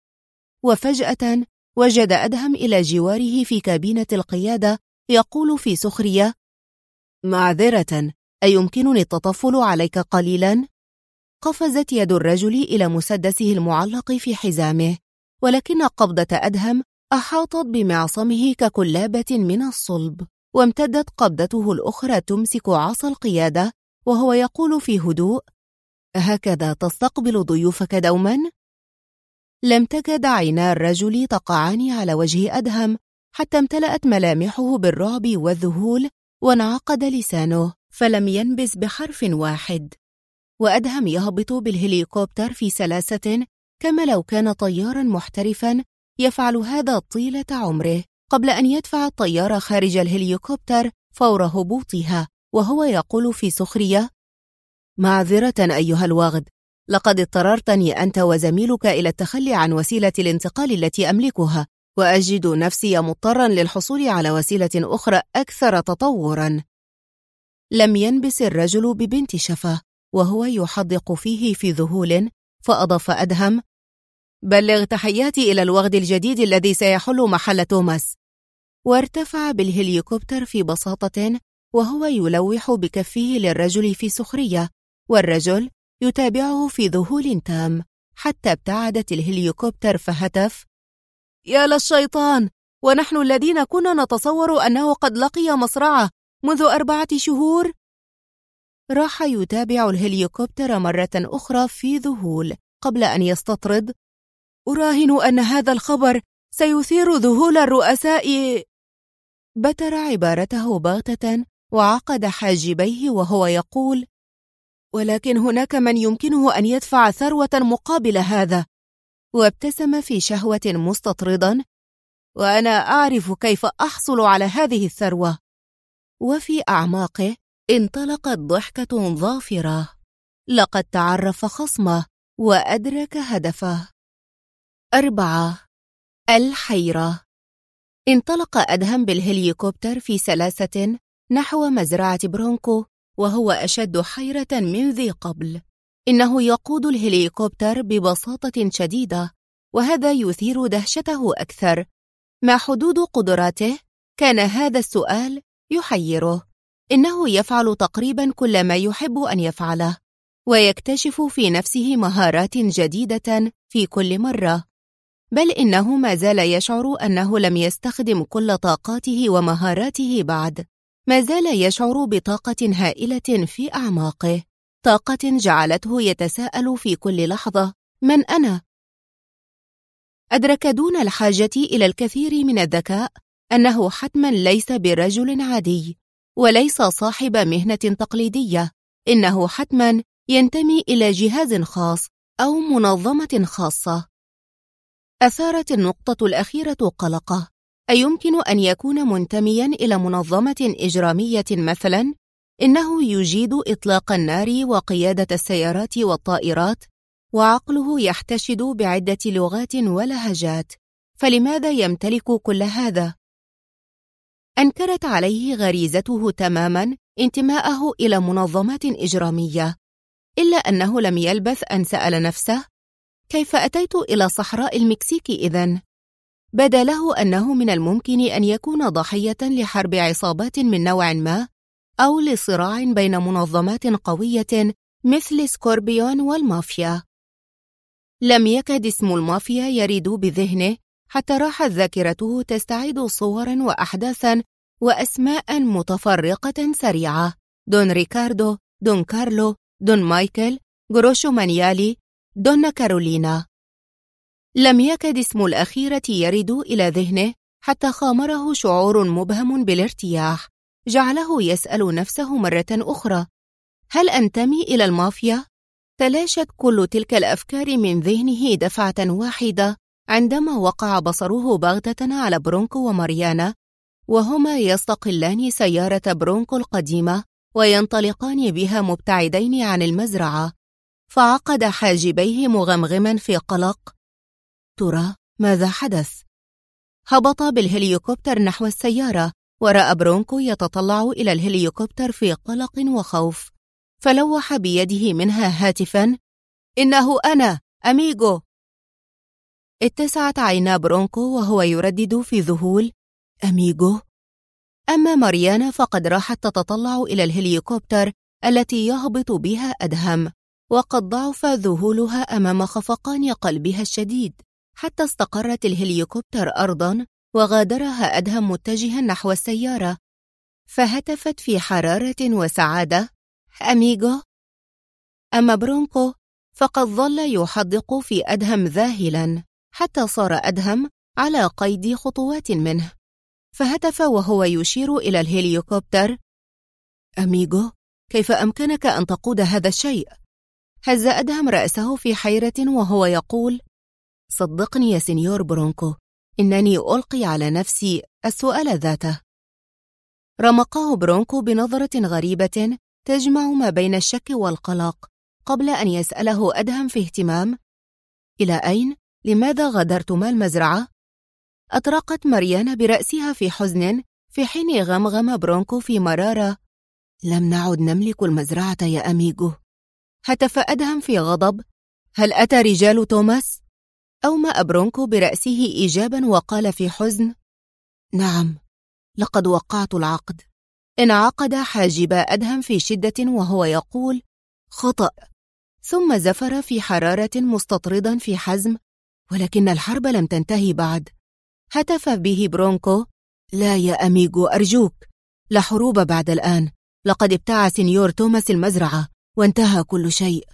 وفجأة وجد أدهم إلى جواره في كابينة القيادة يقول في سخرية: معذرة، أيمكنني التطفل عليك قليلا؟ قفزت يد الرجل إلى مسدسه المعلق في حزامه، ولكن قبضة أدهم أحاطت بمعصمه ككلابة من الصلب، وامتدت قبضته الأخرى تمسك عصا القيادة، وهو يقول في هدوء: هكذا تستقبل ضيوفك دوما؟ لم تكد عينا الرجل تقعان على وجه أدهم حتى امتلأت ملامحه بالرعب والذهول، وانعقد لسانه فلم ينبس بحرف واحد. وأدهم يهبط بالهليكوبتر في سلاسة كما لو كان طيارا محترفا يفعل هذا طيلة عمره، قبل أن يدفع الطيار خارج الهليكوبتر فور هبوطها، وهو يقول في سخرية: معذرة أيها الوغد، لقد اضطررتني أنت وزميلك إلى التخلي عن وسيلة الانتقال التي أملكها، وأجد نفسي مضطرا للحصول على وسيلة أخرى أكثر تطورا. لم ينبس الرجل ببنت شفة وهو يحدق فيه في ذهول، فأضاف أدهم: بلغ تحياتي إلى الوغد الجديد الذي سيحل محل توماس. وارتفع بالهليكوبتر في بساطة وهو يلوح بكفه للرجل في سخرية، والرجل يتابعه في ذهول تام حتى ابتعدت الهليكوبتر فهتف: يا للشيطان، ونحن الذين كنا نتصور أنه قد لقي مصرعه منذ 4 شهور. راح يتابع الهليكوبتر مرة أخرى في ذهول قبل أن يستطرد: أراهن أن هذا الخبر سيثير ذهول الرؤساء. بتر عبارته بغتة وعقد حاجبيه وهو يقول: ولكن هناك من يمكنه أن يدفع ثروة مقابل هذا. وابتسم في شهوة مستطردا: وأنا أعرف كيف أحصل على هذه الثروة. وفي أعماقه انطلقت ضحكة ظافرة، لقد تعرف خصمه وأدرك هدفه. 4. الحيرة. انطلق أدهم بالهليكوبتر في سلاسة نحو مزرعة برونكو، وهو أشد حيرة من ذي قبل. إنه يقود الهليكوبتر ببساطة شديدة، وهذا يثير دهشته أكثر. ما حدود قدراته؟ كان هذا السؤال يحيره. إنه يفعل تقريبا كل ما يحب أن يفعله، ويكتشف في نفسه مهارات جديدة في كل مرة، بل إنه ما زال يشعر أنه لم يستخدم كل طاقاته ومهاراته بعد. ما زال يشعر بطاقة هائلة في أعماقه، طاقة جعلته يتساءل في كل لحظة: من أنا؟ أدرك دون الحاجة إلى الكثير من الذكاء أنه حتما ليس برجل عادي، وليس صاحب مهنة تقليدية. إنه حتما ينتمي إلى جهاز خاص أو منظمة خاصة. أثارت النقطة الأخيرة قلقه. أيمكن أن يكون منتميا إلى منظمة إجرامية مثلا؟ إنه يجيد إطلاق النار وقيادة السيارات والطائرات، وعقله يحتشد بعدة لغات ولهجات، فلماذا يمتلك كل هذا؟ أنكرت عليه غريزته تماما انتماءه إلى منظمات إجرامية، إلا أنه لم يلبث أن سأل نفسه: كيف أتيت إلى صحراء المكسيك إذن؟ بدا له أنه من الممكن أن يكون ضحية لحرب عصابات من نوع ما، أو لصراع بين منظمات قوية مثل سكوربيون والمافيا. لم يكد اسم المافيا يرد بذهنه حتى راحت ذاكرته تستعيد صورا وأحداثا وأسماء متفرقة سريعة: دون ريكاردو، دون كارلو، دون مايكل، جروشو مانيالي، دونا كارولينا. لم يكد اسم الأخيرة يرد إلى ذهنه حتى خامره شعور مبهم بالارتياح، جعله يسأل نفسه مرة أخرى: هل أنتمي إلى المافيا؟ تلاشت كل تلك الأفكار من ذهنه دفعة واحدة عندما وقع بصره بغتة على برونكو وماريانا، وهما يستقلان سيارة برونكو القديمة وينطلقان بها مبتعدين عن المزرعة. فعقد حاجبيه مغمغما في قلق: ترى ماذا حدث؟ هبط بالهليكوبتر نحو السيارة، ورأى برونكو يتطلع إلى الهليكوبتر في قلق وخوف، فلوح بيده منها هاتفا: إنه أنا أميغو. اتسعت عينا برونكو وهو يردد في ذهول: أميغو؟ أما ماريانا فقد راحت تتطلع إلى الهليكوبتر التي يهبط بها أدهم، وقد ضعف ذهولها أمام خفقان قلبها الشديد، حتى استقرت الهليكوبتر أرضاً وغادرها أدهم متجها نحو السيارة، فهتفت في حرارة وسعادة: أميغو؟ أما برونكو فقد ظل يحدق في أدهم ذاهلاً، حتى صار أدهم على قيد خطوات منه، فهتف وهو يشير إلى الهليكوبتر: أميغو، كيف أمكنك أن تقود هذا الشيء؟ هز أدهم رأسه في حيرة وهو يقول: صدقني يا سينيور برونكو، إنني ألقي على نفسي السؤال ذاته. رمقه برونكو بنظرة غريبة تجمع ما بين الشك والقلق، قبل أن يسأله أدهم في اهتمام: إلى أين؟ لماذا غادرتما المزرعة؟ أطرقت ماريانا برأسها في حزن، في حين غمغم برونكو في مرارة: لم نعد نملك المزرعة يا أميغو. هتف أدهم في غضب: هل أتى رجال توماس؟ أومأ برونكو برأسه إيجابا وقال في حزن: نعم، لقد وقعت العقد. انعقد حاجبا أدهم في شدة وهو يقول: خطأ. ثم زفر في حرارة مستطردا في حزم: ولكن الحرب لم تنتهي بعد. هتف به برونكو: لا يا أميغو، أرجوك، لا حروب بعد الآن. لقد ابتاع سينيور توماس المزرعة وانتهى كل شيء.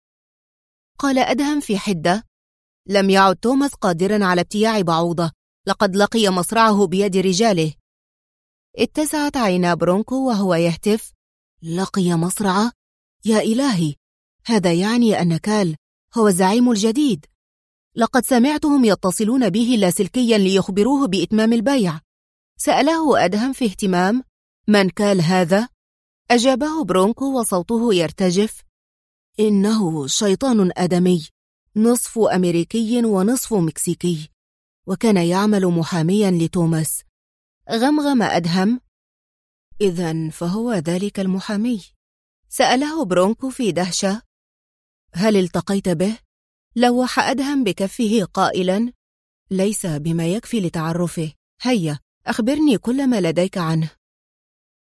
قال أدهم في حدة: لم يعد توماس قادرا على ابتياع بعوضة، لقد لقي مصرعه بيد رجاله. اتسعت عينا برونكو وهو يهتف: لقي مصرعه؟ يا إلهي، هذا يعني أن كال هو الزعيم الجديد. لقد سمعتهم يتصلون به لاسلكيا ليخبروه بإتمام البيع. سأله أدهم في اهتمام: من كال هذا؟ أجابه برونكو وصوته يرتجف: إنه شيطان آدمي، نصف أمريكي ونصف مكسيكي، وكان يعمل محاميا لتوماس. غمغم أدهم: إذن فهو ذلك المحامي؟ سأله برونكو في دهشة: هل التقيت به؟ لوح أدهم بكفه قائلا: ليس بما يكفي لتعرفه. هيا أخبرني كل ما لديك عنه.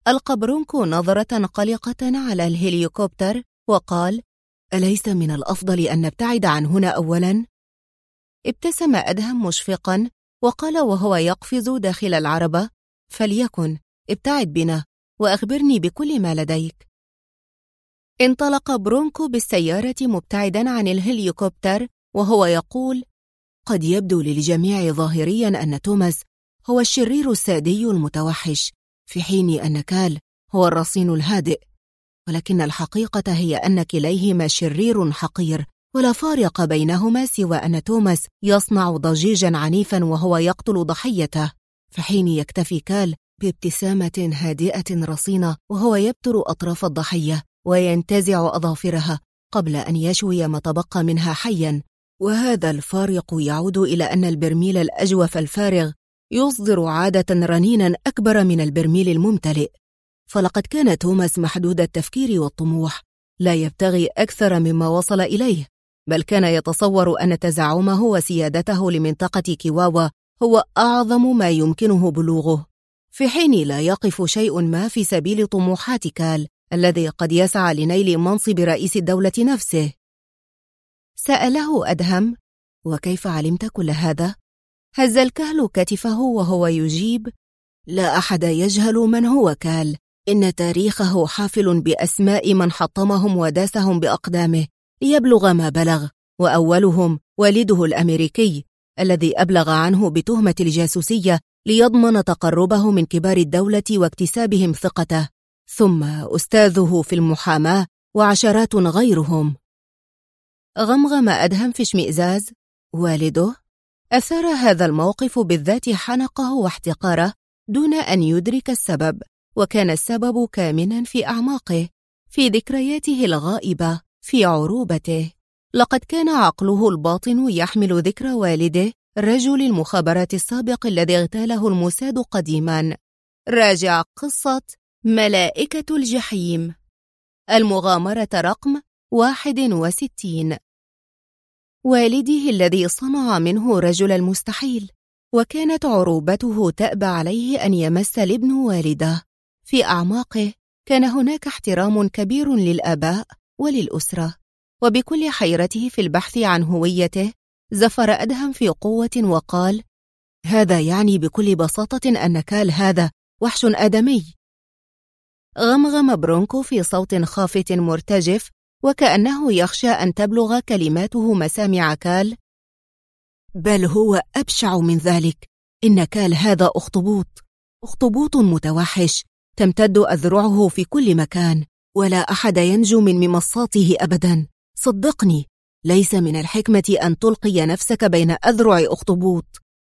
ألقى برونكو نظرة قلقة على الهليكوبتر وقال: أليس من الأفضل أن نبتعد عن هنا أولاً؟ ابتسم أدهم مشفقاً وقال وهو يقفز داخل العربة: فليكن، ابتعد بنا وأخبرني بكل ما لديك. انطلق برونكو بالسيارة مبتعداً عن الهليكوبتر وهو يقول: قد يبدو للجميع ظاهرياً أن توماس هو الشرير السادي المتوحش، في حين أن كال هو الرصين الهادئ، ولكن الحقيقة هي أن كليهما شرير حقير، ولا فارق بينهما سوى أن توماس يصنع ضجيجاً عنيفاً وهو يقتل ضحيته، في حين يكتفي كال بابتسامة هادئة رصينة وهو يبتر أطراف الضحية وينتزع أظافرها قبل أن يشوي ما تبقى منها حياً. وهذا الفارق يعود إلى أن البرميل الأجوف الفارغ يصدر عادة رنيناً أكبر من البرميل الممتلئ، فلقد كان توماس محدود التفكير والطموح، لا يبتغي أكثر مما وصل إليه، بل كان يتصور أن تزعمه وسيادته لمنطقة كيواوا هو أعظم ما يمكنه بلوغه، في حين لا يقف شيء ما في سبيل طموحات كال الذي قد يسعى لنيل منصب رئيس الدولة نفسه. سأله أدهم: وكيف علمت كل هذا؟ هز الكهل كتفه وهو يجيب: لا أحد يجهل من هو كال، إن تاريخه حافل بأسماء من حطمهم وداسهم بأقدامه ليبلغ ما بلغ، وأولهم والده الأمريكي الذي أبلغ عنه بتهمة الجاسوسية ليضمن تقربه من كبار الدولة واكتسابهم ثقته، ثم أستاذه في المحاماة وعشرات غيرهم. غمغم أدهم في اشمئزاز. والده؟ أثار هذا الموقف بالذات حنقه واحتقاره دون أن يدرك السبب، وكان السبب كامنا في أعماقه، في ذكرياته الغائبة، في عروبته. لقد كان عقله الباطن يحمل ذكر والده، رجل المخابرات السابق الذي اغتاله الموساد قديما. راجع قصة ملائكة الجحيم، المغامرة رقم 61. والده الذي صنع منه رجل المستحيل، وكانت عروبته تأبى عليه أن يمس الابن والده. في أعماقه كان هناك احترام كبير للآباء وللأسرة، وبكل حيرته في البحث عن هويته زفر أدهم في قوة وقال: هذا يعني بكل بساطة أن كال هذا وحش آدمي. غمغم برونكو في صوت خافت مرتجف وكأنه يخشى أن تبلغ كلماته مسامع كال: بل هو أبشع من ذلك، إن كال هذا أخطبوط متوحش تمتد أذرعه في كل مكان، ولا أحد ينجو من ممصاته أبدا. صدقني، ليس من الحكمة أن تلقي نفسك بين أذرع أخطبوط.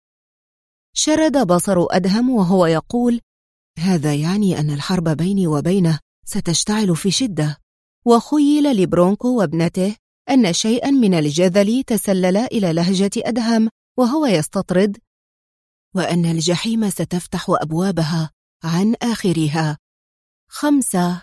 شرد بصر أدهم وهو يقول: هذا يعني أن الحرب بيني وبينه ستشتعل في شدة. وخيل لبرونكو وابنته أن شيئا من الجذل تسلل إلى لهجة أدهم وهو يستطرد: وأن الجحيم ستفتح أبوابها عن آخرها. 5.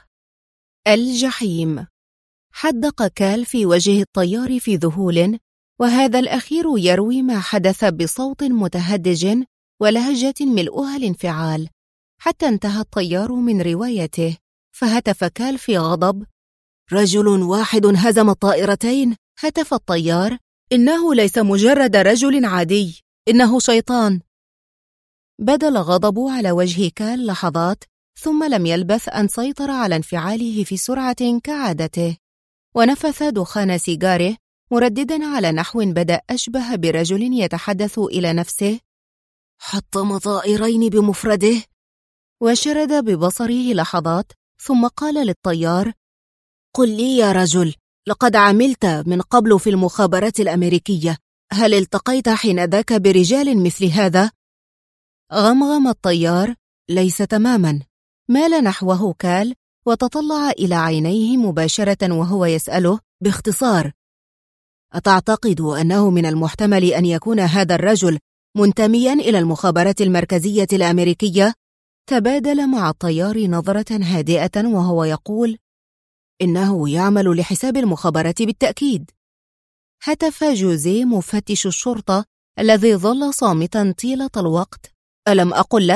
الجحيم. حدق كال في وجه الطيار في ذهول، وهذا الأخير يروي ما حدث بصوت متهدج ولهجة ملؤها الانفعال، حتى انتهى الطيار من روايته، فهتف كال في غضب: رجل واحد هزم الطائرتين؟ هتف الطيار: إنه ليس مجرد رجل عادي، إنه شيطان. بدا الغضب على وجه كال لحظات، ثم لم يلبث أن سيطر على انفعاله في سرعة كعادته، ونفث دخان سيجاره مرددا على نحو بدا أشبه برجل يتحدث إلى نفسه: حطم طائرين بمفرده. وشرد ببصره لحظات ثم قال للطيار: قل لي يا رجل، لقد عملت من قبل في المخابرات الأمريكية، هل التقيت حينذاك برجال مثل هذا؟ غمغم الطيار: ليس تماما. مال نحوه كال وتطلع إلى عينيه مباشرة وهو يسأله باختصار: أتعتقد أنه من المحتمل أن يكون هذا الرجل منتميا إلى المخابرات المركزية الأمريكية؟ تبادل مع الطيار نظرة هادئة وهو يقول: إنه يعمل لحساب المخابرات بالتأكيد. هتف جوزيه مفتش الشرطة الذي ظل صامتا طيلة الوقت: ألم أقل لك؟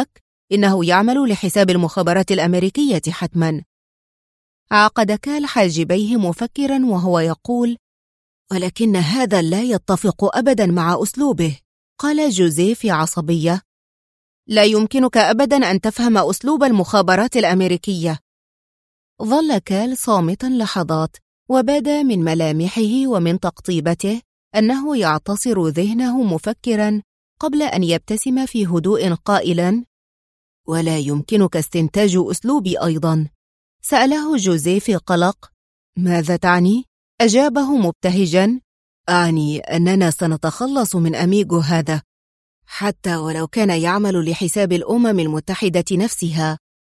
إنه يعمل لحساب المخابرات الأمريكية حتماً. عقد كال حاجبيه مفكراً وهو يقول: ولكن هذا لا يتفق أبداً مع أسلوبه. قال جوزيه في عصبية: لا يمكنك أبداً أن تفهم أسلوب المخابرات الأمريكية. ظل كال صامتاً لحظات، وبدا من ملامحه ومن تقطيبته أنه يعتصر ذهنه مفكراً قبل أن يبتسم في هدوء قائلاً: ولا يمكنك استنتاج أسلوبي أيضاً. سأله جوزيه في قلق: ماذا تعني؟ أجابه مبتهجاً: أعني أننا سنتخلص من أميغو هذا، حتى ولو كان يعمل لحساب الأمم المتحدة نفسها.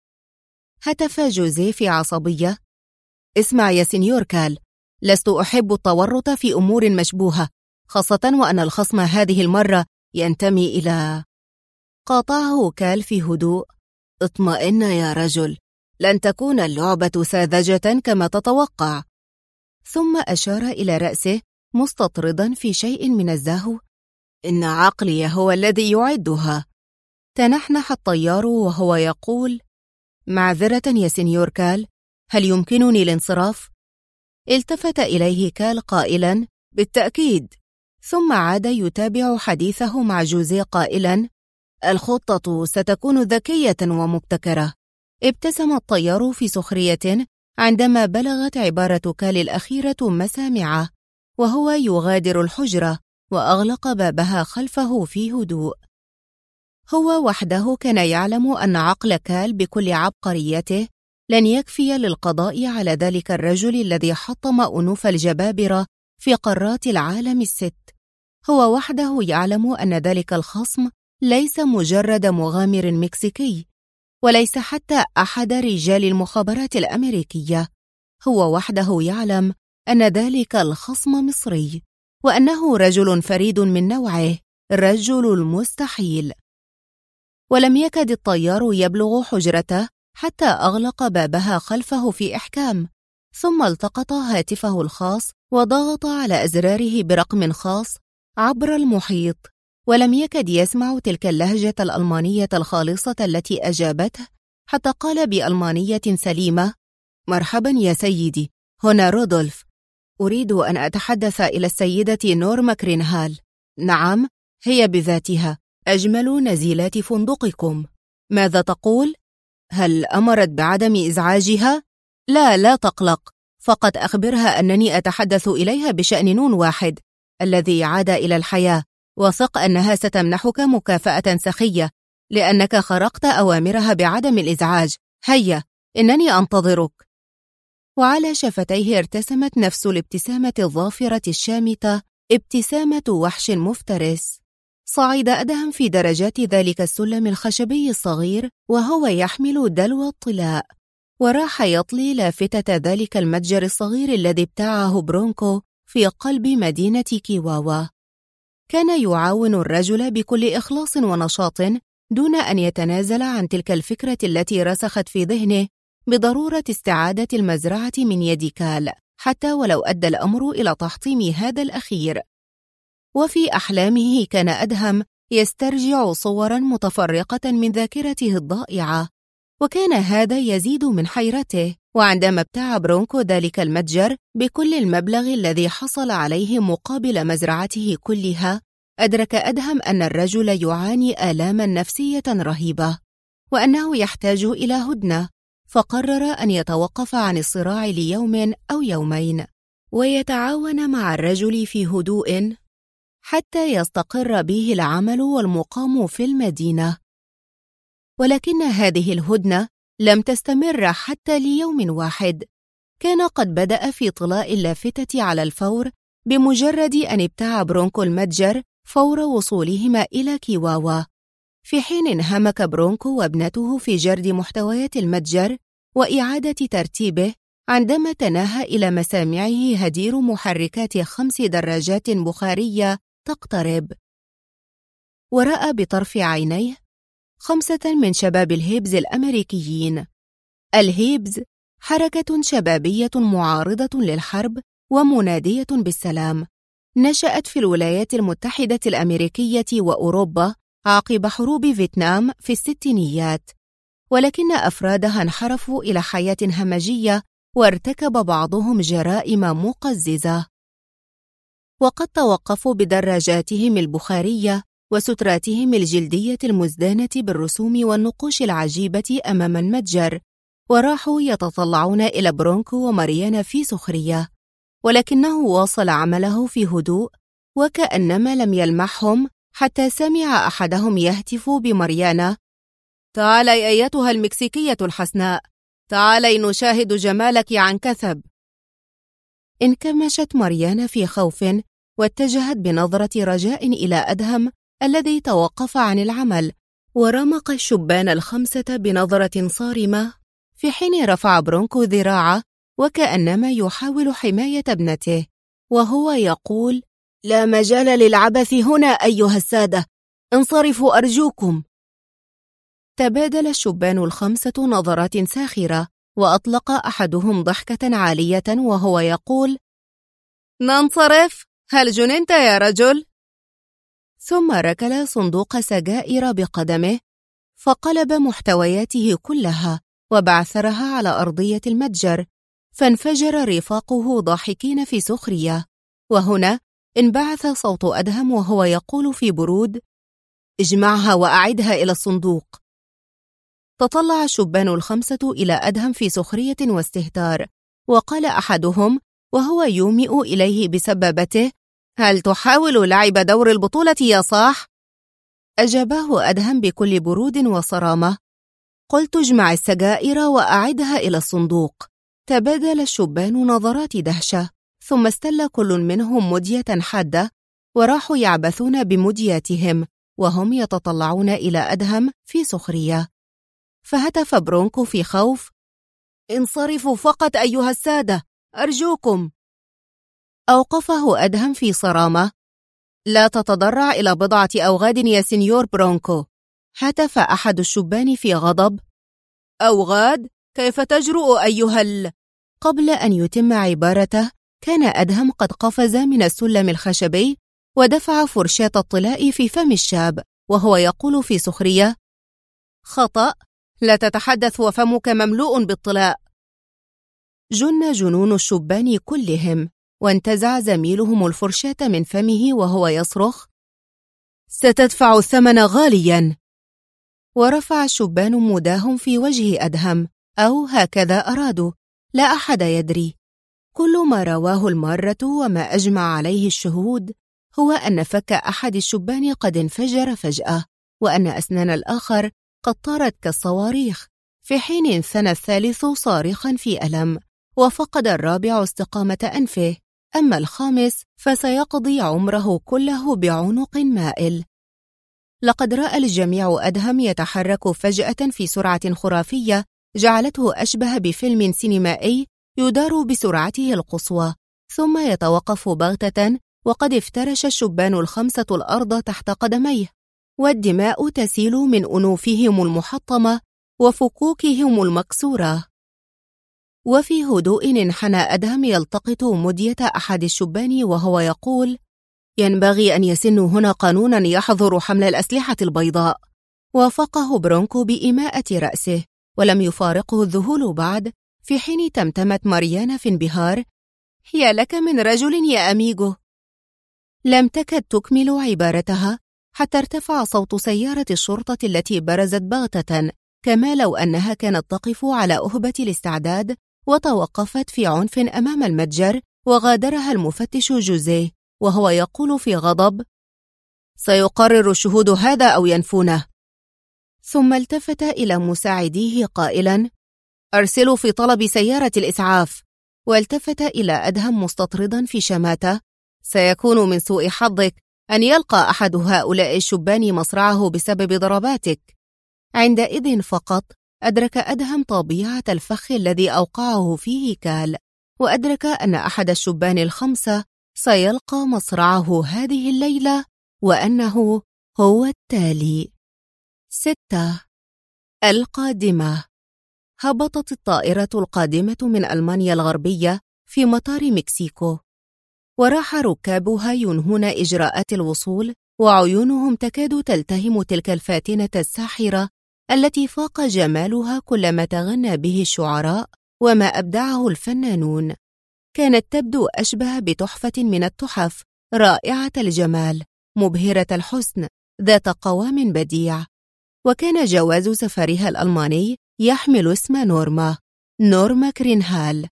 هتف جوزيه في عصبية: اسمع يا سينيور كال، لست أحب التورط في أمور مشبوهة، خاصة وأن الخصم هذه المرة ينتمي إلى... قاطعه كال في هدوء: اطمئن يا رجل، لن تكون اللعبة ساذجة كما تتوقع. ثم أشار إلى رأسه مستطردا في شيء من الزهو: إن عقلي هو الذي يعدها. تنحنح الطيار وهو يقول: معذرة يا سينيور كال، هل يمكنني الانصراف؟ التفت إليه كال قائلا: بالتأكيد. ثم عاد يتابع حديثه مع جوزيه قائلا: الخطة ستكون ذكية ومبتكرة. ابتسم الطيار في سخرية عندما بلغت عبارة كال الأخيرة مسامعه، وهو يغادر الحجرة وأغلق بابها خلفه في هدوء. هو وحده كان يعلم أن عقل كال بكل عبقريته لن يكفي للقضاء على ذلك الرجل الذي حطم أنوف الجبابرة في قارات العالم الست. هو وحده يعلم أن ذلك الخصم ليس مجرد مغامر مكسيكي، وليس حتى أحد رجال المخابرات الأمريكية. هو وحده يعلم أن ذلك الخصم مصري، وأنه رجل فريد من نوعه، رجل المستحيل. ولم يكد الطيار يبلغ حجرته حتى أغلق بابها خلفه في إحكام، ثم التقط هاتفه الخاص وضغط على أزراره برقم خاص عبر المحيط، ولم يكد يسمع تلك اللهجة الألمانية الخالصة التي أجابته، حتى قال بألمانية سليمة: مرحبا يا سيدي، هنا رودولف، أريد أن أتحدث إلى السيدة نورما كرينهال. نعم، هي بذاتها، أجمل نزيلات فندقكم. ماذا تقول؟ هل أمرت بعدم إزعاجها؟ لا تقلق، فقط أخبرها أنني أتحدث إليها بشأن نون واحد الذي عاد إلى الحياة، وثق أنها ستمنحك مكافأة سخية لأنك خرقت أوامرها بعدم الإزعاج. هيا، إنني أنتظرك. وعلى شفتيه ارتسمت نفس الابتسامة الظافرة الشامتة، ابتسامة وحش مفترس. صعد أدهم في درجات ذلك السلم الخشبي الصغير وهو يحمل دلو الطلاء، وراح يطلي لافتة ذلك المتجر الصغير الذي ابتاعه برونكو في قلب مدينة كيواوا. كان يعاون الرجل بكل إخلاص ونشاط دون أن يتنازل عن تلك الفكرة التي رسخت في ذهنه بضرورة استعادة المزرعة من يد كال، حتى ولو أدى الأمر إلى تحطيم هذا الأخير. وفي أحلامه كان أدهم يسترجع صوراً متفرقة من ذاكرته الضائعة، وكان هذا يزيد من حيرته. وعندما ابتاع برونكو ذلك المتجر بكل المبلغ الذي حصل عليه مقابل مزرعته كلها، أدرك أدهم أن الرجل يعاني آلاما نفسية رهيبة، وأنه يحتاج إلى هدنة، فقرر أن يتوقف عن الصراع ليوم أو يومين ويتعاون مع الرجل في هدوء حتى يستقر به العمل والمقام في المدينة. ولكن هذه الهدنة لم تستمر حتى ليوم واحد. كان قد بدأ في طلاء اللافتة على الفور بمجرد أن ابتاع برونكو المتجر فور وصولهما إلى كيواوا، في حين انهمك برونكو وابنته في جرد محتويات المتجر وإعادة ترتيبه عندما تناهى إلى مسامعه هدير محركات 5 دراجات بخارية تقترب. ورأى بطرف عينيه 5 من شباب الهيبز الأمريكيين. الهيبز حركة شبابية معارضة للحرب ومنادية بالسلام، نشأت في الولايات المتحدة الأمريكية وأوروبا عقب حروب فيتنام في الستينيات، ولكن أفرادها انحرفوا إلى حياة همجية وارتكب بعضهم جرائم مقززة. وقد توقفوا بدراجاتهم البخارية وستراتهم الجلدية المزدانة بالرسوم والنقوش العجيبة أمام المتجر، وراحوا يتطلعون إلى برونكو وماريانا في سخرية، ولكنه واصل عمله في هدوء وكأنما لم يلمحهم، حتى سمع أحدهم يهتف بماريانا: تعالي أيتها المكسيكية الحسناء، تعالي نشاهد جمالك عن كثب. انكمشت ماريانا في خوف، واتجهت بنظرة رجاء إلى أدهم الذي توقف عن العمل، ورمق الشبان الخمسة بنظرة صارمة، في حين رفع برونكو ذراعه وكأنما يحاول حماية ابنته، وهو يقول: لا مجال للعبث هنا أيها السادة، انصرفوا أرجوكم. تبادل الشبان الخمسة نظرات ساخرة، وأطلق أحدهم ضحكة عالية وهو يقول: ننصرف؟ هل جننت يا رجل؟ ثم ركل صندوق سجائر بقدمه، فقلب محتوياته كلها وبعثرها على أرضية المتجر، فانفجر رفاقه ضاحكين في سخرية. وهنا انبعث صوت أدهم وهو يقول في برود: اجمعها وأعدها إلى الصندوق. تطلع الشبان الخمسة إلى أدهم في سخرية واستهتار، وقال أحدهم وهو يومئ إليه بسبابته: هل تحاول لعب دور البطولة يا صاح؟ أجابه أدهم بكل برود وصرامة: قلت اجمع السجائر وأعدها إلى الصندوق. تبادل الشبان نظرات دهشة، ثم استل كل منهم مدية حادة، وراحوا يعبثون بمدياتهم وهم يتطلعون إلى أدهم في سخرية. فهتف برونكو في خوف: انصرفوا فقط أيها السادة، أرجوكم. أوقفه أدهم في صرامة: لا تتضرع إلى بضعة أوغاد يا سينيور برونكو. هتف أحد الشبان في غضب: أوغاد؟ كيف تجرؤ أيها قبل أن يتم عبارته، كان أدهم قد قفز من السلم الخشبي ودفع فرشاة الطلاء في فم الشاب وهو يقول في سخرية: خطأ، لا تتحدث وفمك مملوء بالطلاء. جن جنون الشبان كلهم، وانتزع زميلهم الفرشاة من فمه وهو يصرخ: ستدفع الثمن غالياً. ورفع الشبان مداهم في وجه أدهم، أو هكذا أرادوا، لا أحد يدري. كل ما رواه المارة وما أجمع عليه الشهود هو أن فك أحد الشبان قد انفجر فجأة، وأن أسنان الآخر قد طارت كالصواريخ، في حين انثنى الثالث صارخا في ألم، وفقد الرابع استقامة أنفه، أما الخامس فسيقضي عمره كله بعنق مائل. لقد رأى الجميع أدهم يتحرك فجأة في سرعة خرافية جعلته أشبه بفيلم سينمائي يدار بسرعته القصوى، ثم يتوقف بغتة وقد افترش الشبان الخمسة الأرض تحت قدميه، والدماء تسيل من أنوفهم المحطمة وفكوكهم المكسورة. وفي هدوء انحنى أدهم يلتقط مدية أحد الشبان وهو يقول: ينبغي أن يسنوا هنا قانونا يحظر حمل الأسلحة البيضاء. وافقه برونكو بإماءة رأسه، ولم يفارقه الذهول بعد، في حين تمتمت ماريانا في انبهار: يا لك من رجل يا أميغو. لم تكد تكمل عبارتها حتى ارتفع صوت سيارة الشرطة التي برزت بغتة، كما لو أنها كانت تقف على أهبة الاستعداد، وتوقفت في عنف أمام المتجر، وغادرها المفتش جوزيه وهو يقول في غضب: سيقرر الشهود هذا أو ينفونه. ثم التفت إلى مساعديه قائلا: أرسلوا في طلب سيارة الإسعاف. والتفت إلى أدهم مستطردا في شماتة: سيكون من سوء حظك أن يلقى أحد هؤلاء الشبان مصرعه بسبب ضرباتك. عندئذ فقط أدرك أدهم طبيعة الفخ الذي أوقعه فيه كال، وأدرك أن أحد الشبان الخمسة سيلقى مصرعه هذه الليلة، وأنه هو التالي. 6. القادمة. هبطت الطائرة القادمة من ألمانيا الغربية في مطار مكسيكو، وراح ركابها ينهون إجراءات الوصول وعيونهم تكاد تلتهم تلك الفاتنة الساحرة التي فاق جمالها كل ما تغنى به الشعراء وما أبدعه الفنانون. كانت تبدو أشبه بتحفة من التحف، رائعة الجمال، مبهرة الحسن، ذات قوام بديع. وكان جواز سفرها الألماني يحمل اسم نورما كرينهال.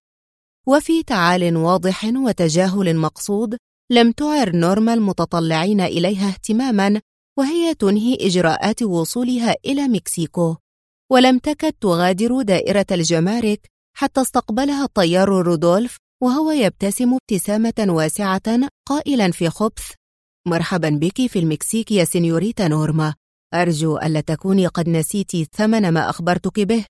وفي تعال واضح وتجاهل مقصود لم تعر نورما المتطلعين إليها اهتماماً وهي تنهي إجراءات وصولها إلى مكسيكو، ولم تكد تغادر دائرة الجمارك حتى استقبلها الطيار رودولف وهو يبتسم ابتسامة واسعة قائلاً في خبث: مرحباً بك في المكسيك يا سينيوريتا نورما، أرجو ألا تكوني قد نسيتِ ثمن ما أخبرتك به.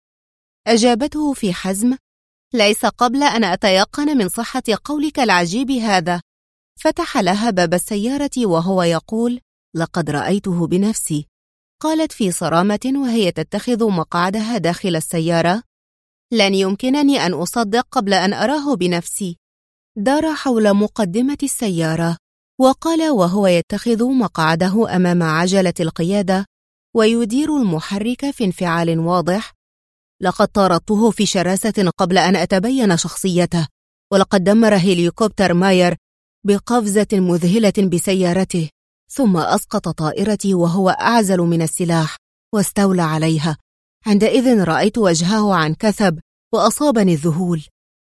أجابته في حزم: ليس قبل أن أتيقن من صحة قولك العجيب هذا. فتح لها باب السيارة وهو يقول: لقد رأيته بنفسي. قالت في صرامة وهي تتخذ مقعدها داخل السيارة: لن يمكنني أن أصدق قبل أن أراه بنفسي. دار حول مقدمة السيارة وقال وهو يتخذ مقعده أمام عجلة القيادة ويدير المحرك في انفعال واضح: لقد طاردته في شراسة قبل أن أتبين شخصيته، ولقد دمر هليكوبتر ماير بقفزة مذهلة بسيارته، ثم أسقط طائرتي وهو أعزل من السلاح واستولى عليها. عندئذ رأيت وجهه عن كثب وأصابني الذهول.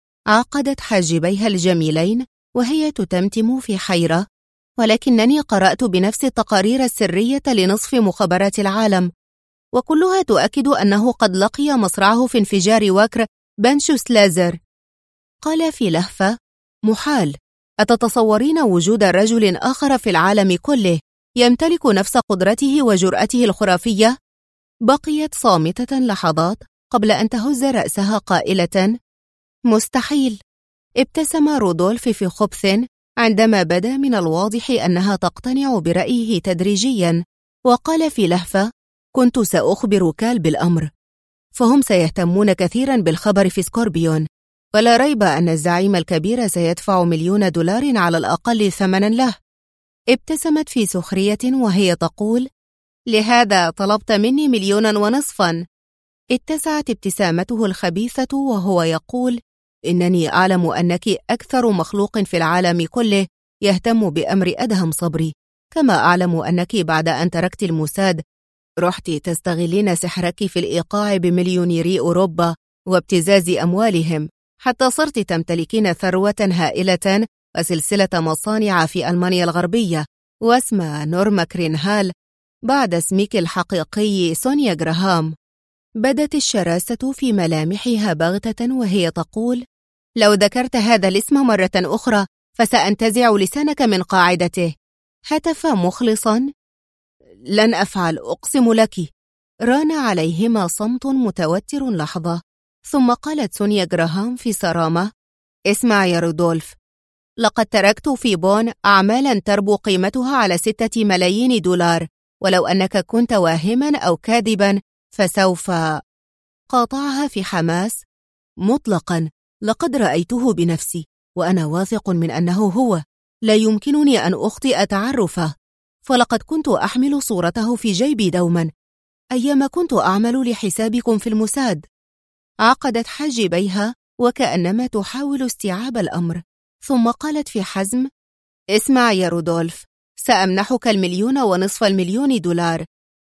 عقدت حاجبيها الجميلين وهي تتمتم في حيرة: ولكنني قرأت بنفسي التقارير السرية لنصف مخابرات العالم، وكلها تؤكد أنه قد لقي مصرعه في انفجار وكر بنشوس لازر. قال في لهفة: محال، أتتصورين وجود رجل آخر في العالم كله يمتلك نفس قدرته وجرأته الخرافية؟ بقيت صامتة لحظات قبل أن تهز رأسها قائلة: مستحيل. ابتسم رودولف في خبث عندما بدا من الواضح أنها تقتنع برأيه تدريجيا، وقال في لهفة: كنت سأخبر كال بالأمر، فهم سيهتمون كثيرا بالخبر في سكوربيون، ولا ريب أن الزعيم الكبير سيدفع $1,000,000 على الأقل ثمنا له. ابتسمت في سخرية وهي تقول: لهذا طلبت مني 1,500,000. اتسعت ابتسامته الخبيثة وهو يقول: إنني أعلم أنك أكثر مخلوق في العالم كله يهتم بأمر أدهم صبري، كما أعلم أنك بعد أن تركت الموساد رحت تستغلين سحرك في الإيقاع بمليونيري أوروبا وابتزاز أموالهم، حتى صرت تمتلكين ثروة هائلة وسلسلة مصانع في ألمانيا الغربية، واسم نورما كرينهال بعد اسمك الحقيقي سونيا جراهام. بدت الشراسة في ملامحها بغتة وهي تقول: لو ذكرت هذا الاسم مرة أخرى فسأنتزع لسانك من قاعدته. هتف مخلصا: لن أفعل، أقسم لك. ران عليهما صمت متوتر لحظة، ثم قالت سونيا جراهام في صرامة: اسمع يا رودولف، لقد تركت في بون أعمالا تربو قيمتها على $6,000,000، ولو أنك كنت واهما أو كاذبا فسوف. قاطعها في حماس: مطلقا، لقد رأيته بنفسي وأنا واثق من أنه هو، لا يمكنني أن أخطئ تعرفه، فلقد كنت أحمل صورته في جيبي دوما أيام كنت أعمل لحسابكم في الموساد. عقدت حاجبيها وكأنما تحاول استيعاب الأمر، ثم قالت في حزم: اسمع يا رودولف، سأمنحك $1,500,000،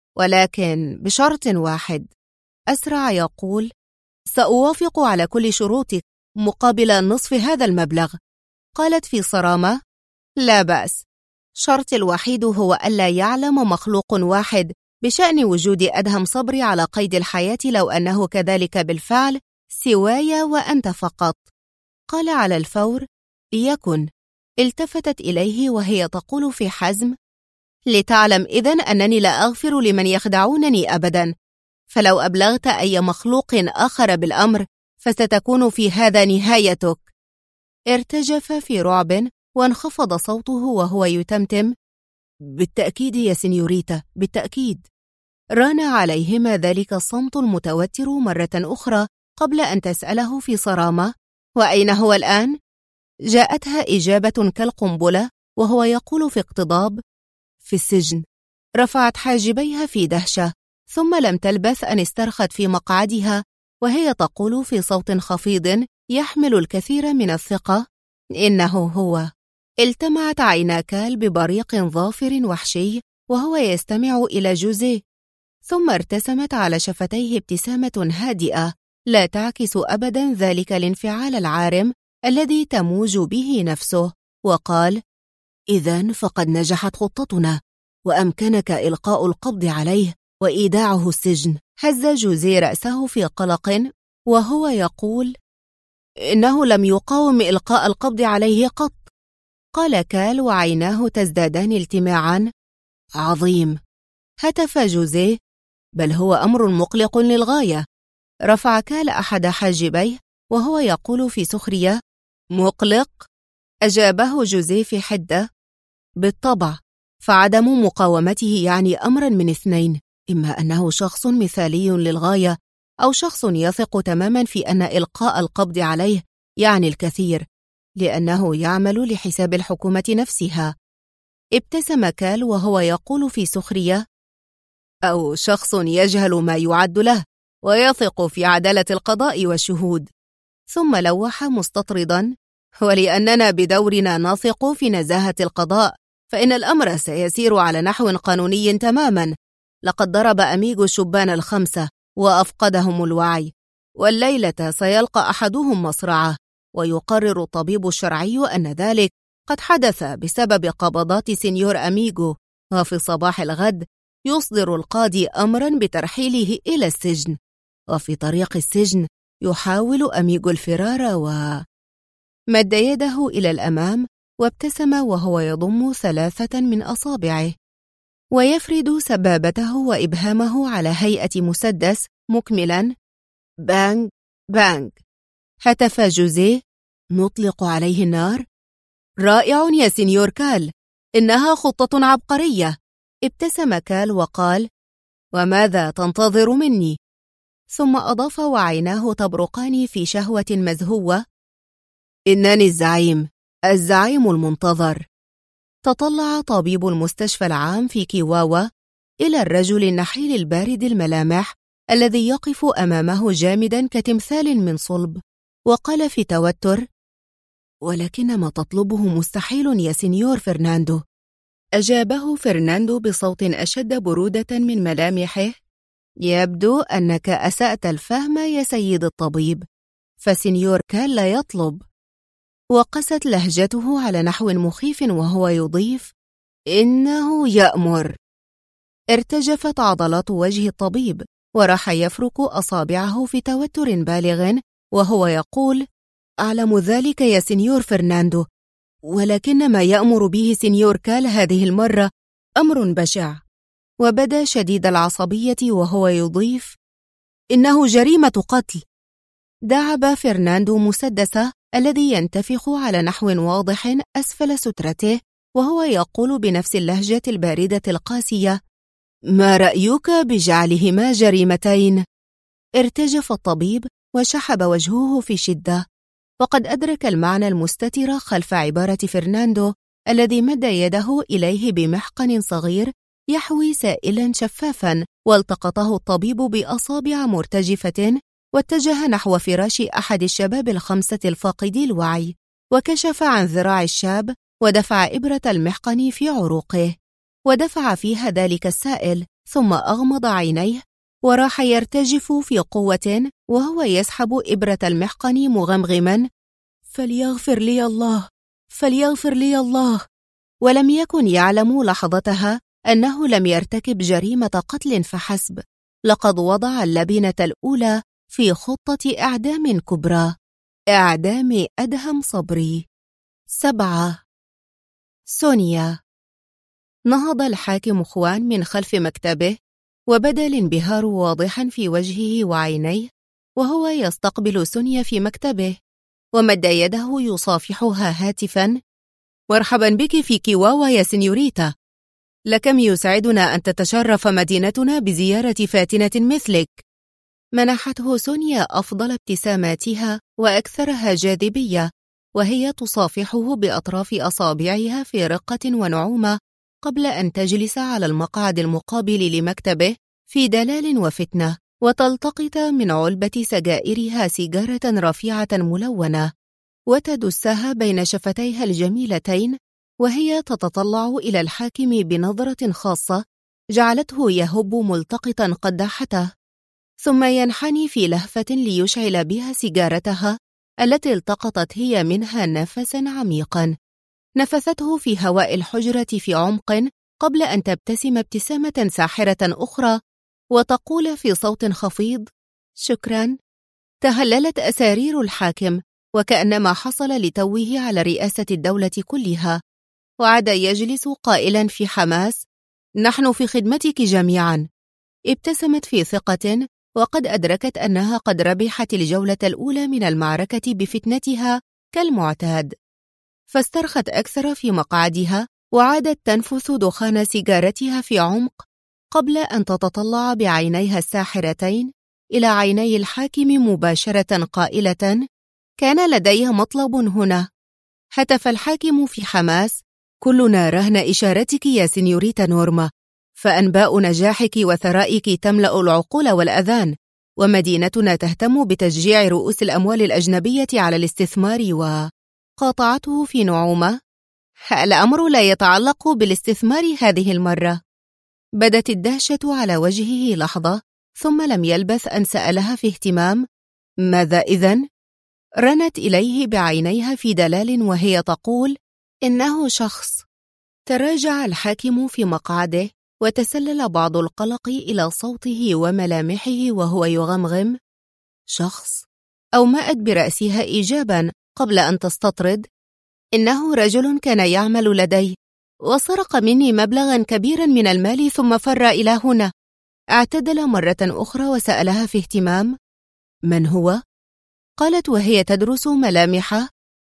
ولكن بشرط واحد. أسرع يقول: سأوافق على كل شروطك مقابل نصف هذا المبلغ. قالت في صرامة: لا بأس، شرطي الوحيد هو ألا يعلم مخلوق واحد بشأن وجود أدهم صبري على قيد الحياة لو أنه كذلك بالفعل سواي وأنت فقط. قال على الفور: ليكن. التفتت إليه وهي تقول في حزم: لتعلم إذن أنني لا أغفر لمن يخدعونني أبدا، فلو أبلغت أي مخلوق آخر بالأمر فستكون في هذا نهايتك. ارتجف في رعب وانخفض صوته وهو يتمتم: بالتأكيد يا سينيوريتا، بالتأكيد. ران عليهما ذلك الصمت المتوتر مرة أخرى قبل أن تسأله في صرامة: وأين هو الآن؟ جاءتها إجابة كالقنبلة وهو يقول في اقتضاب: في السجن. رفعت حاجبيها في دهشة، ثم لم تلبث أن استرخت في مقعدها وهي تقول في صوت خفيض يحمل الكثير من الثقة: إنه هو. التمعت عينا كال ببريق ظافر وحشي وهو يستمع إلى جوزيه، ثم ارتسمت على شفتيه ابتسامة هادئة لا تعكس أبدا ذلك الانفعال العارم الذي تموج به نفسه، وقال: إذن فقد نجحت خطتنا، وأمكنك إلقاء القبض عليه وإيداعه السجن. هز جوزيه رأسه في قلق وهو يقول: إنه لم يقاوم إلقاء القبض عليه قط. قال كال وعيناه تزدادان التماعا: عظيم. هتف جوزيه: بل هو أمر مقلق للغاية. رفع كال أحد حاجبيه وهو يقول في سخرية: مقلق؟ أجابه جوزيه في حدة: بالطبع، فعدم مقاومته يعني أمرا من اثنين: إما أنه شخص مثالي للغاية، أو شخص يثق تماما في أن إلقاء القبض عليه يعني الكثير، لأنه يعمل لحساب الحكومة نفسها. ابتسم كال وهو يقول في سخرية: أو شخص يجهل ما يعد له ويثق في عدالة القضاء والشهود. ثم لوح مستطردا: ولأننا بدورنا نثق في نزاهة القضاء، فإن الأمر سيسير على نحو قانوني تماما. لقد ضرب أميغو الشبان ال5 وأفقدهم الوعي، والليلة سيلقى أحدهم مصرعه، ويقرر الطبيب الشرعي أن ذلك قد حدث بسبب قبضات سينيور أميغو، وفي صباح الغد يصدر القاضي أمرا بترحيله إلى السجن، وفي طريق السجن يحاول أميغو الفرار مد يده إلى الأمام وابتسم وهو يضم 3 من أصابعه ويفرد سبابته وإبهامه على هيئة مسدس مكملا: بانج بانج. هتف جوزيه: نطلق عليه النار؟ رائع يا سينيور كال، إنها خطة عبقرية. ابتسم كال وقال: وماذا تنتظر مني؟ ثم أضاف وعيناه تبرقان في شهوة مزهوة: إنني الزعيم المنتظر. تطلع طبيب المستشفى العام في كيواوا إلى الرجل النحيل البارد الملامح الذي يقف أمامه جامدا كتمثال من صلب، وقال في توتر: ولكن ما تطلبه مستحيل يا سينيور فرناندو. أجابه فرناندو بصوت أشد برودة من ملامحه: يبدو أنك أسأت الفهم يا سيد الطبيب، فسينيور كال لا يطلب. وقست لهجته على نحو مخيف وهو يضيف: إنه يأمر. ارتجفت عضلات وجه الطبيب وراح يفرك أصابعه في توتر بالغ وهو يقول: أعلم ذلك يا سينيور فرناندو، ولكن ما يأمر به سينيور كال هذه المرة أمر بشع. وبدا شديد العصبية وهو يضيف: إنه جريمة قتل. دعب فرناندو مسدسه الذي ينتفخ على نحو واضح أسفل سترته وهو يقول بنفس اللهجة الباردة القاسية: ما رأيك بجعلهما جريمتين؟ ارتجف الطبيب وشحب وجهه في شدة، وقد أدرك المعنى المستتر خلف عبارة فرناندو الذي مد يده إليه بمحقن صغير يحوي سائلا شفافا، والتقطه الطبيب بأصابع مرتجفة واتجه نحو فراش أحد الشباب ال5 الفاقدي الوعي، وكشف عن ذراع الشاب ودفع إبرة المحقن في عروقه ودفع فيها ذلك السائل، ثم أغمض عينيه وراح يرتجف في قوة وهو يسحب إبرة المحقن مغمغما: فليغفر لي الله، فليغفر لي الله. ولم يكن يعلم لحظتها أنه لم يرتكب جريمة قتل فحسب، لقد وضع اللبنة الأولى في خطة إعدام كبرى، إعدام أدهم صبري. 7. سونيا. نهض الحاكم خوان من خلف مكتبه وبدا الانبهار واضحا في وجهه وعينيه وهو يستقبل سونيا في مكتبه، ومد يده يصافحها هاتفا: مرحبا بك في كيواوا يا سينيوريتا، لكم يسعدنا أن تتشرف مدينتنا بزيارة فاتنة مثلك. منحته سونيا أفضل ابتساماتها وأكثرها جاذبية وهي تصافحه بأطراف أصابعها في رقة ونعومة قبل أن تجلس على المقعد المقابل لمكتبه في دلال وفتنة، وتلتقط من علبة سجائرها سيجارة رفيعة ملونة وتدسها بين شفتيها الجميلتين وهي تتطلع إلى الحاكم بنظرة خاصة جعلته يهب ملتقطا قداحته، ثم ينحني في لهفة ليشعل بها سيجارتها التي التقطت هي منها نفسا عميقا. نفثته في هواء الحجرة في عمق قبل أن تبتسم ابتسامة ساحرة أخرى وتقول في صوت خفيض: شكرا. تهللت أسارير الحاكم وكأنما حصل لتوه على رئاسة الدولة كلها، وعاد يجلس قائلا في حماس: نحن في خدمتك جميعا. ابتسمت في ثقة وقد أدركت أنها قد ربحت الجولة الأولى من المعركة بفتنتها كالمعتاد، فاسترخت أكثر في مقعدها وعادت تنفث دخان سيجارتها في عمق قبل أن تتطلع بعينيها الساحرتين إلى عيني الحاكم مباشرة قائلة: كان لدي مطلب هنا. هتف الحاكم في حماس: كلنا رهن إشارتك يا سينيوريتا نورما، فأنباء نجاحك وثرائك تملأ العقول والأذان، ومدينتنا تهتم بتشجيع رؤوس الأموال الأجنبية على الاستثمار. قاطعته في نعومة: الأمر لا يتعلق بالاستثمار هذه المرة. بدت الدهشة على وجهه لحظة ثم لم يلبث أن سألها في اهتمام: ماذا إذن؟ رنت إليه بعينيها في دلال وهي تقول: إنه شخص. تراجع الحاكم في مقعده وتسلل بعض القلق إلى صوته وملامحه وهو يغمغم: شخص؟ أومأت برأسها إيجابا قبل أن تستطرد: إنه رجل كان يعمل لدي وسرق مني مبلغا كبيرا من المال ثم فر إلى هنا. اعتدل مرة أخرى وسألها في اهتمام: من هو؟ قالت وهي تدرس ملامحه: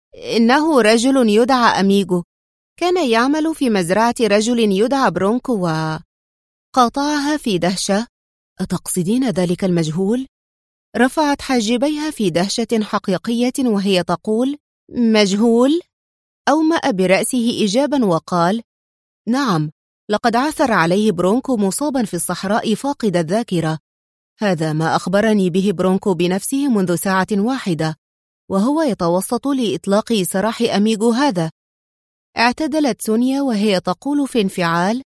إنه رجل يدعى أميغو، كان يعمل في مزرعة رجل يدعى برونكو. قاطعها في دهشة: أتقصدين ذلك المجهول؟ رفعت حاجبيها في دهشة حقيقية وهي تقول: مجهول؟ أومأ برأسه إيجابا وقال: نعم، لقد عثر عليه برونكو مصابا في الصحراء فاقد الذاكرة. هذا ما أخبرني به برونكو بنفسه منذ ساعة واحدة، وهو يتوسط لإطلاق سراح أميغو هذا. اعتدلت سونيا وهي تقول في انفعال: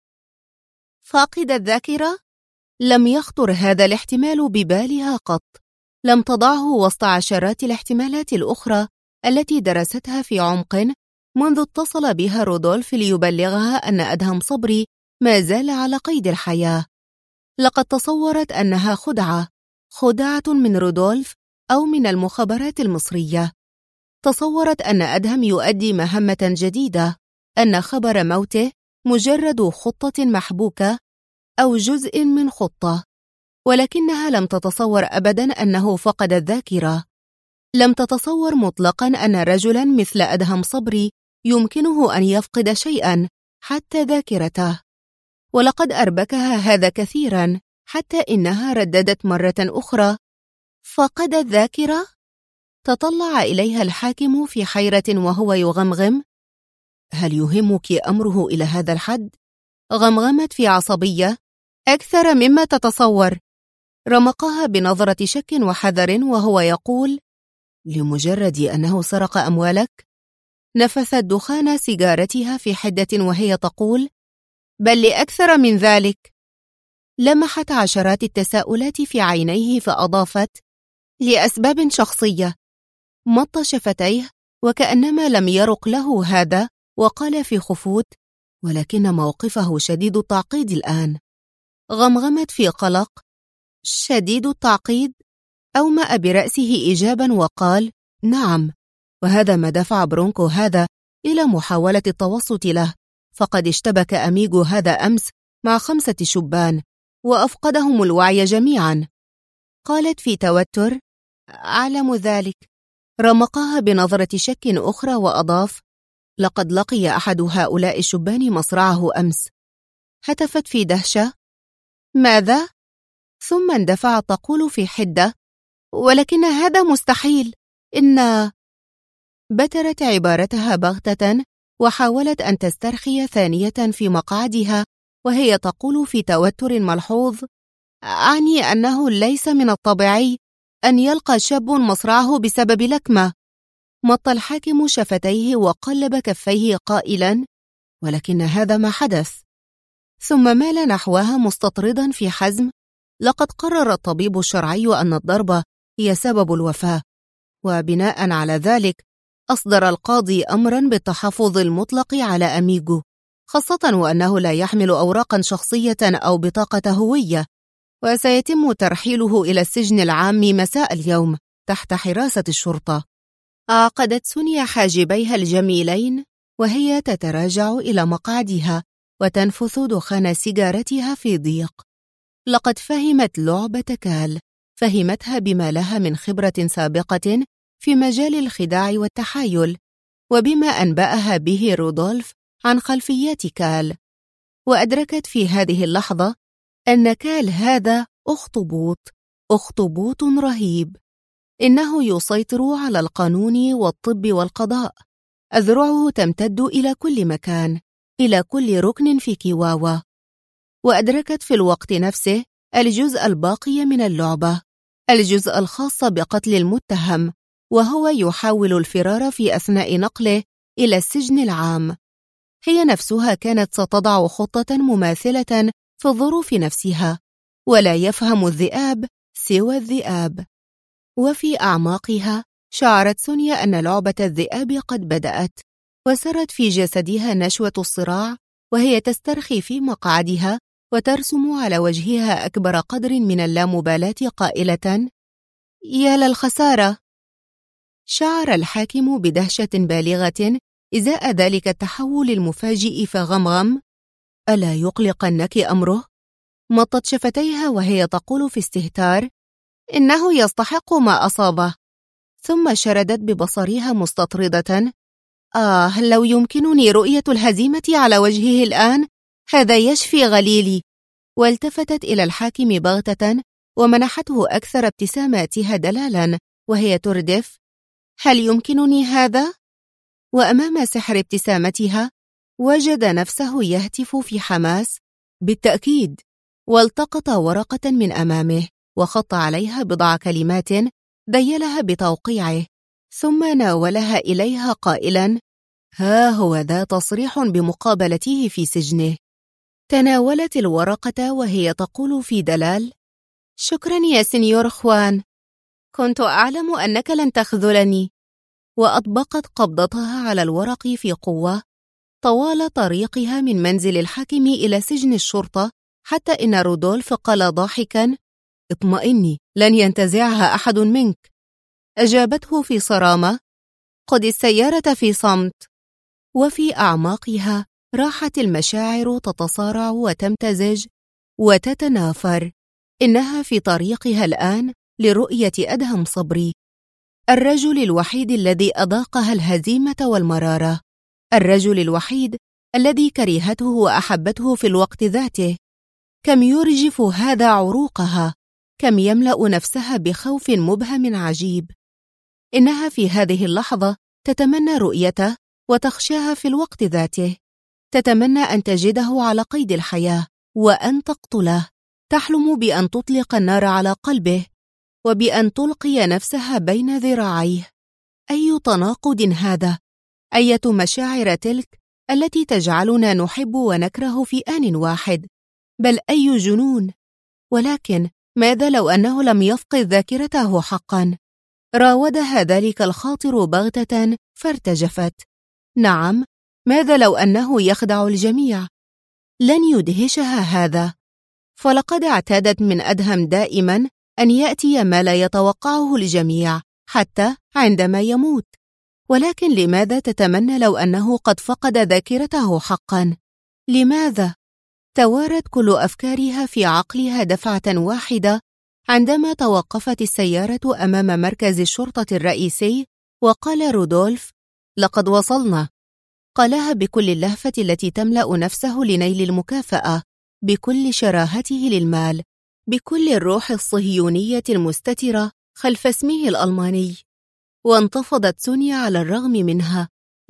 فاقد الذاكرة؟ لم يخطر هذا الاحتمال ببالها قط، لم تضعه وسط عشرات الاحتمالات الأخرى التي درستها في عمق منذ اتصل بها رودولف ليبلغها أن أدهم صبري ما زال على قيد الحياة. لقد تصورت أنها خدعة من رودولف أو من المخابرات المصرية. تصورت أن أدهم يؤدي مهمة جديدة، أن خبر موته مجرد خطة محبوكة أو جزء من خطة، ولكنها لم تتصور أبدا أنه فقد الذاكرة. لم تتصور مطلقا أن رجلا مثل أدهم صبري يمكنه أن يفقد شيئا حتى ذاكرته، ولقد أربكها هذا كثيرا حتى إنها رددت مرة أخرى: فقد الذاكرة؟ تطلع إليها الحاكم في حيرة وهو يغمغم: هل يهمك أمره إلى هذا الحد؟ غمغمت في عصبية: أكثر مما تتصور. رمقها بنظرة شك وحذر وهو يقول: لمجرد أنه سرق أموالك؟ نفثت دخان سيجارتها في حدة وهي تقول: بل لأكثر من ذلك. لمحت عشرات التساؤلات في عينيه فأضافت: لأسباب شخصية. مط شفتيه وكأنما لم يرق له هذا وقال في خفوت: ولكن موقفه شديد التعقيد الآن. غمغمت في قلق: شديد التعقيد؟ أومأ برأسه إيجابا وقال: نعم، وهذا ما دفع برونكو هذا إلى محاولة التوسط له، فقد اشتبك أميغو هذا أمس مع 5 شبان وأفقدهم الوعي جميعا. قالت في توتر: أعلم ذلك. رمقها بنظرة شك أخرى وأضاف: لقد لقي أحد هؤلاء الشبان مصرعه أمس. هتفت في دهشة: ماذا؟ ثم اندفعت تقول في حدة: ولكن هذا مستحيل. بترت عبارتها بغتة وحاولت أن تسترخي ثانية في مقعدها وهي تقول في توتر ملحوظ: أعني أنه ليس من الطبيعي أن يلقى شاب مصرعه بسبب لكمة. مط الحاكم شفتيه وقلب كفيه قائلا: ولكن هذا ما حدث. ثم مال نحوها مستطردا في حزم: لقد قرر الطبيب الشرعي أن الضربة هي سبب الوفاة، وبناء على ذلك أصدر القاضي أمرا بالتحفظ المطلق على أميجو، خاصة وأنه لا يحمل أوراقا شخصية أو بطاقة هوية، وسيتم ترحيله إلى السجن العام مساء اليوم تحت حراسة الشرطة. عقدت سونيا حاجبيها الجميلين وهي تتراجع إلى مقعدها وتنفث دخان سيجارتها في ضيق. لقد فهمت لعبة كال، فهمتها بما لها من خبرة سابقة في مجال الخداع والتحايل، وبما أنبأها به رودولف عن خلفيات كال. وأدركت في هذه اللحظة أن كال هذا أخطبوط رهيب. إنه يسيطر على القانون والطب والقضاء. أذرعه تمتد إلى كل مكان، إلى كل ركن في كيواوا. وأدركت في الوقت نفسه الجزء الباقي من اللعبة، الجزء الخاص بقتل المتهم، وهو يحاول الفرار في أثناء نقله إلى السجن العام. هي نفسها كانت ستضع خطة مماثلة في الظروف نفسها، ولا يفهم الذئاب سوى الذئاب. وفي أعماقها شعرت سونيا أن لعبة الذئاب قد بدأت، وسرت في جسدها نشوة الصراع وهي تسترخي في مقعدها وترسم على وجهها أكبر قدر من اللامبالاة قائلة: يا للخسارة. شعر الحاكم بدهشة بالغة إزاء ذلك التحول المفاجئ فغمغم: ألا يقلقنك أمره؟ مطت شفتيها وهي تقول في استهتار: إنه يستحق ما أصابه. ثم شردت ببصرها مستطردة: لو يمكنني رؤية الهزيمة على وجهه الآن، هذا يشفي غليلي. والتفتت إلى الحاكم بغتة ومنحته أكثر ابتساماتها دلالا وهي تردف: هل يمكنني هذا؟ وأمام سحر ابتسامتها وجد نفسه يهتف في حماس: بالتأكيد. والتقط ورقة من أمامه وخط عليها بضع كلمات ذيلها بتوقيعه، ثم ناولها إليها قائلا: ها هو ذا تصريح بمقابلته في سجنه. تناولت الورقة وهي تقول في دلال: شكرا يا سينيور خوان، كنت أعلم أنك لن تخذلني. وأطبقت قبضتها على الورق في قوة طوال طريقها من منزل الحاكم إلى سجن الشرطة، حتى إن رودولف قال ضاحكا: اطمئني، لن ينتزعها أحد منك. أجابته في صرامة: قد السيارة في صمت. وفي أعماقها راحت المشاعر تتصارع وتمتزج وتتنافر. إنها في طريقها الآن لرؤية أدهم صبري، الرجل الوحيد الذي أذاقها الهزيمة والمرارة، الرجل الوحيد الذي كرهته وأحبته في الوقت ذاته. كم يرجف هذا عروقها، كم يملأ نفسها بخوف مبهم عجيب. إنها في هذه اللحظة تتمنى رؤيته وتخشاها في الوقت ذاته، تتمنى أن تجده على قيد الحياة وأن تقتله، تحلم بأن تطلق النار على قلبه وبأن تلقي نفسها بين ذراعيه. أي تناقض هذا! أية مشاعر تلك التي تجعلنا نحب ونكره في آن واحد! بل أي جنون! ولكن ماذا لو أنه لم يفقد ذاكرته حقا؟ راودها ذلك الخاطر بغتة فارتجفت. نعم، ماذا لو أنه يخدع الجميع؟ لن يدهشها هذا، فلقد اعتادت من أدهم دائما أن يأتي ما لا يتوقعه الجميع حتى عندما يموت. ولكن لماذا تتمنى لو أنه قد فقد ذاكرته حقا؟ لماذا؟ توارت كل أفكارها في عقلها دفعة واحدة عندما توقفت السيارة أمام مركز الشرطة الرئيسي وقال رودولف: لقد وصلنا. قالها بكل اللهفة التي تملأ نفسه لنيل المكافأة، بكل شراهته للمال، بكل الروح الصهيونية المستترة خلف اسمه الألماني. وانتفضت سونيا على الرغم منها،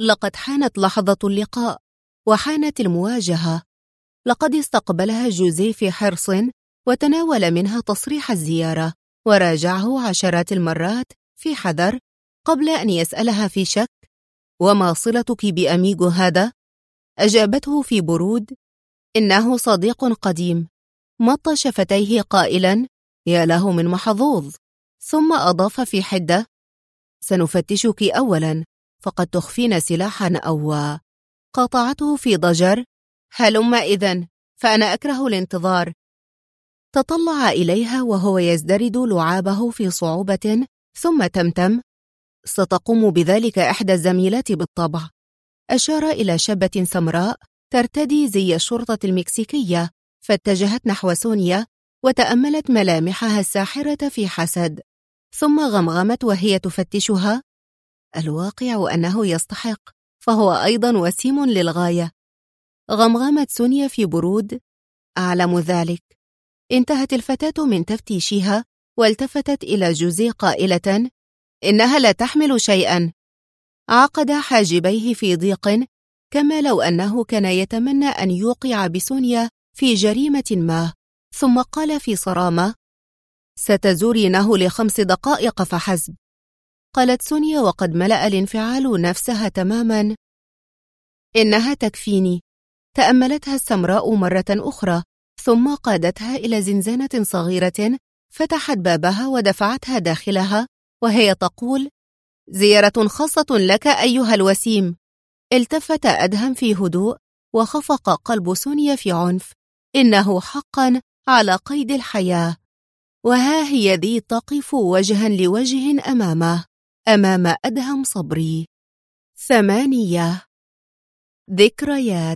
لقد حانت لحظة اللقاء، وحانت المواجهة. لقد استقبلها جوزيه في حرص، وتناول منها تصريح الزيارة، وراجعه عشرات المرات في حذر قبل أن يسألها في شك: وما صلتك بأميغو هذا؟ أجابته في برود: إنه صديق قديم. مط شفتيه قائلا: يا له من محظوظ. ثم أضاف في حدة: سنفتشك أولا، فقد تخفين سلاحا أو... قاطعته في ضجر: هلم إذن، فأنا أكره الانتظار. تطلع إليها وهو يزدرد لعابه في صعوبة، ثم تمتم: ستقوم بذلك إحدى الزميلات بالطبع. أشار إلى شابة سمراء ترتدي زي الشرطة المكسيكية، فاتجهت نحو سونيا وتأملت ملامحها الساحرة في حسد، ثم غمغمت وهي تفتشها: الواقع أنه يستحق، فهو أيضا وسيم للغاية. غمغمت سونيا في برود: أعلم ذلك. انتهت الفتاة من تفتيشها والتفتت إلى جوزيه قائلة: إنها لا تحمل شيئا. عقد حاجبيه في ضيق، كما لو أنه كان يتمنى أن يوقع بسونيا في جريمة ما، ثم قال في صرامة: ستزورينه ل5 دقائق فحسب. قالت سونيا وقد ملأ الانفعال نفسها تماما: إنها تكفيني. تأملتها السمراء مرة أخرى، ثم قادتها إلى زنزانة صغيرة، فتحت بابها ودفعتها داخلها وهي تقول: زيارة خاصة لك أيها الوسيم. التفت أدهم في هدوء، وخفق قلب سونيا في عنف. إنه حقا على قيد الحياة، وها هي ذي تقف وجها لوجه أمام أدهم صبري. 8. ذكريات.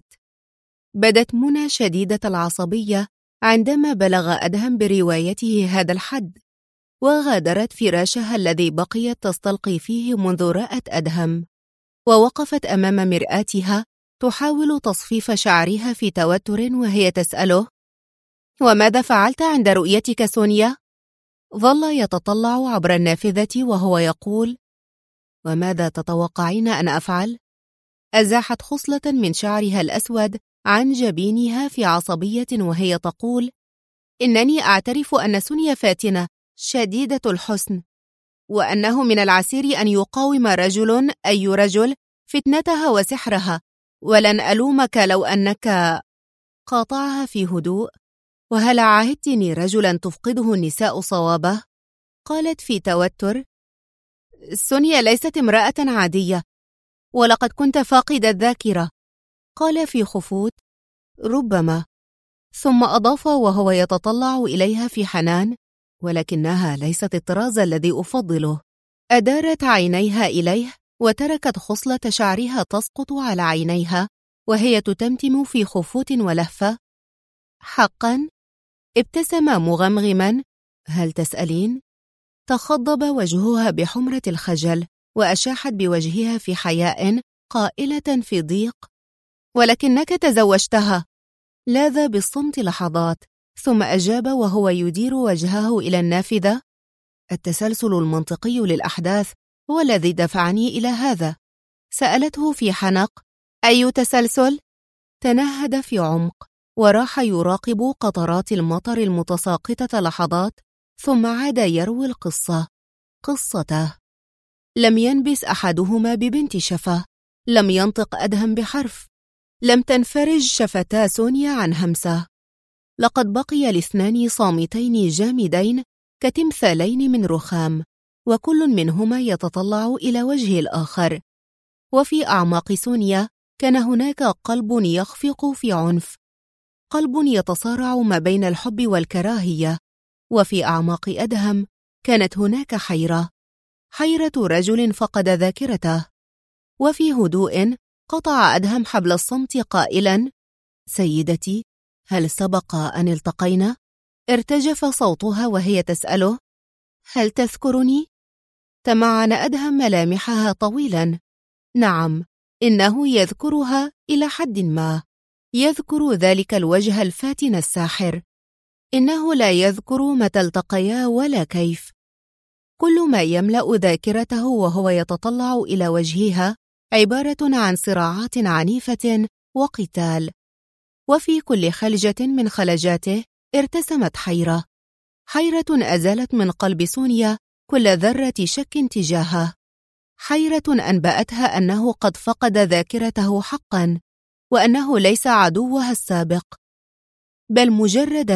بدت منى شديدة العصبية عندما بلغ أدهم بروايته هذا الحد، وغادرت فراشها الذي بقيت تستلقي فيه منذ رأت أدهم، ووقفت أمام مرآتها تحاول تصفيف شعرها في توتر وهي تسأله: وماذا فعلت عند رؤيتك سونيا؟ ظل يتطلع عبر النافذة وهو يقول: وماذا تتوقعين أن أفعل؟ أزاحت خصلة من شعرها الأسود عن جبينها في عصبية وهي تقول: إنني أعترف أن سونيا فاتنة شديدة الحسن، وأنه من العسير أن يقاوم رجل أي رجل فتنتها وسحرها، ولن ألومك لو أنك... قاطعها في هدوء: وهل عاهدتني رجلا تفقده النساء صوابه؟ قالت في توتر: سونيا ليست امرأة عادية، ولقد كنت فاقد الذاكرة. قال في خفوت: ربما. ثم أضاف وهو يتطلع إليها في حنان: ولكنها ليست الطراز الذي أفضله. أدارت عينيها إليه وتركت خصلة شعرها تسقط على عينيها وهي تتمتم في خفوت ولهفة. حقا؟ ابتسم مغمغما: هل تسألين؟ تخضب وجهها بحمرة الخجل، وأشاحت بوجهها في حياء قائلة في ضيق: ولكنك تزوجتها. لاذ بالصمت لحظات، ثم أجاب وهو يدير وجهه إلى النافذة: التسلسل المنطقي للأحداث هو الذي دفعني إلى هذا. سألته في حنق: أي تسلسل؟ تنهد في عمق، وراح يراقب قطرات المطر المتساقطة لحظات، ثم عاد يروي القصة، قصته. لم ينبس أحدهما ببنت شفة، لم ينطق أدهم بحرف، لم تنفرج شفتا سونيا عن همسة. لقد بقي الاثنان صامتين جامدين كتمثالين من رخام، وكل منهما يتطلع إلى وجه الآخر. وفي أعماق سونيا كان هناك قلب يخفق في عنف، قلب يتصارع ما بين الحب والكراهية. وفي أعماق أدهم كانت هناك حيرة، حيرة رجل فقد ذاكرته. وفي هدوء قطع أدهم حبل الصمت قائلا: سيدتي، هل سبق أن التقينا؟ ارتجف صوتها وهي تسأله: هل تذكرني؟ تمعن أدهم ملامحها طويلا. نعم، إنه يذكرها إلى حد ما، يذكر ذلك الوجه الفاتن الساحر. إنه لا يذكر متى التقيا ولا كيف. كل ما يملأ ذاكرته وهو يتطلع إلى وجهها عبارة عن صراعات عنيفة وقتال، وفي كل خلجة من خلجاته ارتسمت حيرة أزالت من قلب سونيا كل ذرة شك تجاهه، حيرة أنبأتها أنه قد فقد ذاكرته حقاً، وأنه ليس عدوها السابق، بل مجرد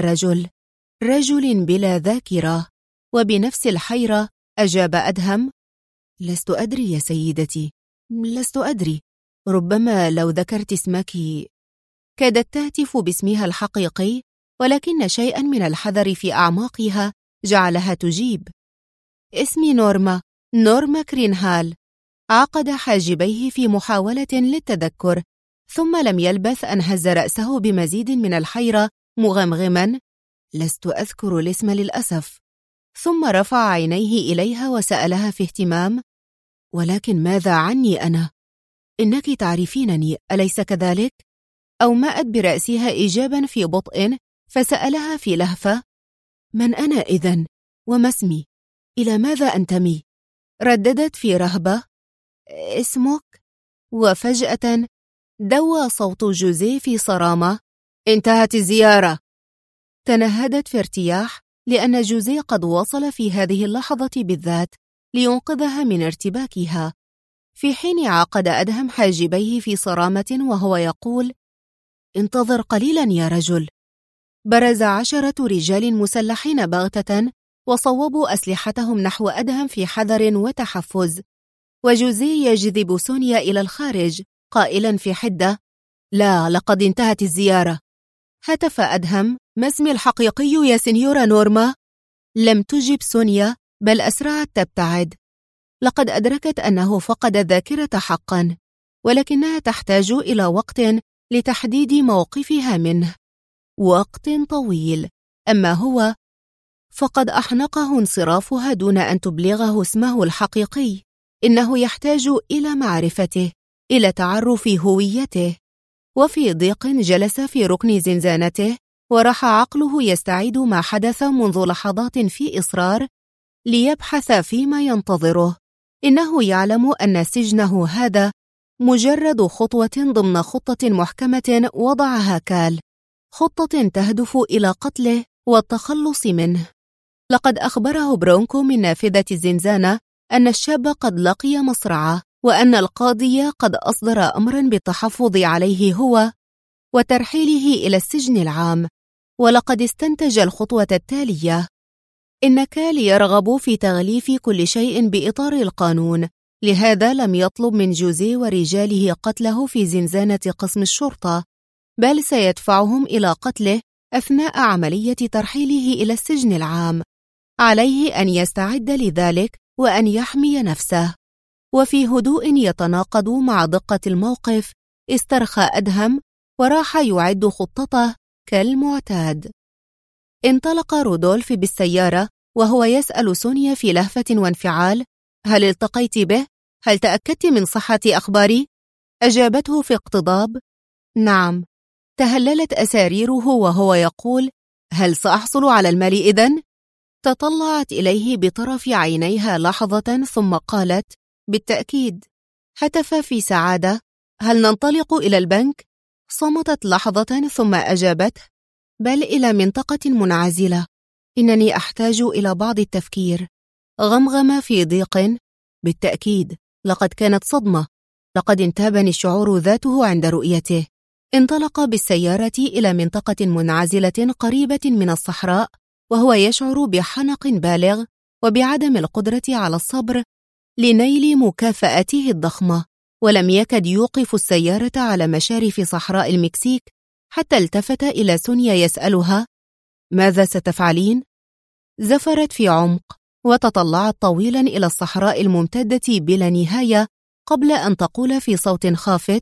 رجل بلا ذاكرة. وبنفس الحيرة أجاب أدهم: لست أدري يا سيدتي، لست أدري، ربما لو ذكرت اسمك. كادت تهتف باسمها الحقيقي، ولكن شيئاً من الحذر في أعماقها جعلها تجيب: اسمي نورما كرينهال. عقد حاجبيه في محاولة للتذكر، ثم لم يلبث أن هز رأسه بمزيد من الحيرة مغمغما: لست أذكر الاسم للأسف. ثم رفع عينيه إليها وسألها في اهتمام: ولكن ماذا عني أنا؟ إنك تعرفينني، أليس كذلك؟ أومأت برأسها إجابا في بطء، فسألها في لهفة: من أنا إذن؟ وما اسمي؟ إلى ماذا أنتمي؟ رددت في رهبة: اسمك؟ وفجأة دوى صوت جوزيه في صرامة: انتهت الزيارة. تنهدت في ارتياح، لأن جوزيه قد وصل في هذه اللحظة بالذات لينقذها من ارتباكها، في حين عقد أدهم حاجبيه في صرامة وهو يقول: انتظر قليلا يا رجل. برز 10 رجال مسلحين بغتة وصوبوا أسلحتهم نحو أدهم في حذر وتحفز، وجوزيه يجذب سونيا إلى الخارج قائلا في حدة: لا، لقد انتهت الزيارة. هتف أدهم: ما اسمي الحقيقي يا سينيورا نورما؟ لم تجب سونيا، بل أسرعت تبتعد. لقد أدركت أنه فقد الذاكرة حقا، ولكنها تحتاج إلى وقت لتحديد موقفها منه، وقت طويل. أما هو فقد أحنقه انصرافها دون أن تبلغه اسمه الحقيقي. إنه يحتاج إلى معرفته، إلى تعرف هويته. وفي ضيق جلس في ركن زنزانته، وراح عقله يستعيد ما حدث منذ لحظات في إصرار ليبحث فيما ينتظره. إنه يعلم أن سجنه هذا مجرد خطوة ضمن خطة محكمة وضعها كال، خطة تهدف إلى قتله والتخلص منه. لقد أخبره برونكو من نافذة الزنزانة أن الشاب قد لقي مصرعه، وأن القاضي قد أصدر أمرا بالتحفظ عليه هو وترحيله إلى السجن العام. ولقد استنتج الخطوة التالية: إن كال يرغب في تغليف كل شيء بإطار القانون، لهذا لم يطلب من جوزيه ورجاله قتله في زنزانة قسم الشرطة، بل سيدفعهم إلى قتله أثناء عملية ترحيله إلى السجن العام. عليه أن يستعد لذلك وأن يحمي نفسه. وفي هدوء يتناقض مع دقة الموقف استرخى أدهم وراح يعد خطته كالمعتاد. انطلق رودولف بالسيارة وهو يسأل سونيا في لهفة وانفعال: هل التقيت به؟ هل تأكدت من صحة أخباري؟ أجابته في اقتضاب: نعم. تهللت أساريره وهو يقول: هل سأحصل على المال إذن؟ تطلعت إليه بطرف عينيها لحظة ثم قالت: بالتأكيد. هتف في سعادة: هل ننطلق إلى البنك؟ صمتت لحظة ثم أجابته: بل إلى منطقة منعزلة، إنني أحتاج إلى بعض التفكير. غمغم في ضيق: بالتأكيد، لقد كانت صدمة، لقد انتابني الشعور ذاته عند رؤيته. انطلق بالسيارة إلى منطقة منعزلة قريبة من الصحراء، وهو يشعر بحنق بالغ وبعدم القدرة على الصبر لنيل مكافأته الضخمة. ولم يكد يوقف السيارة على مشارف صحراء المكسيك حتى التفت إلى سونيا يسألها: ماذا ستفعلين؟ زفرت في عمق وتطلعت طويلا إلى الصحراء الممتدة بلا نهاية قبل أن تقول في صوت خافت: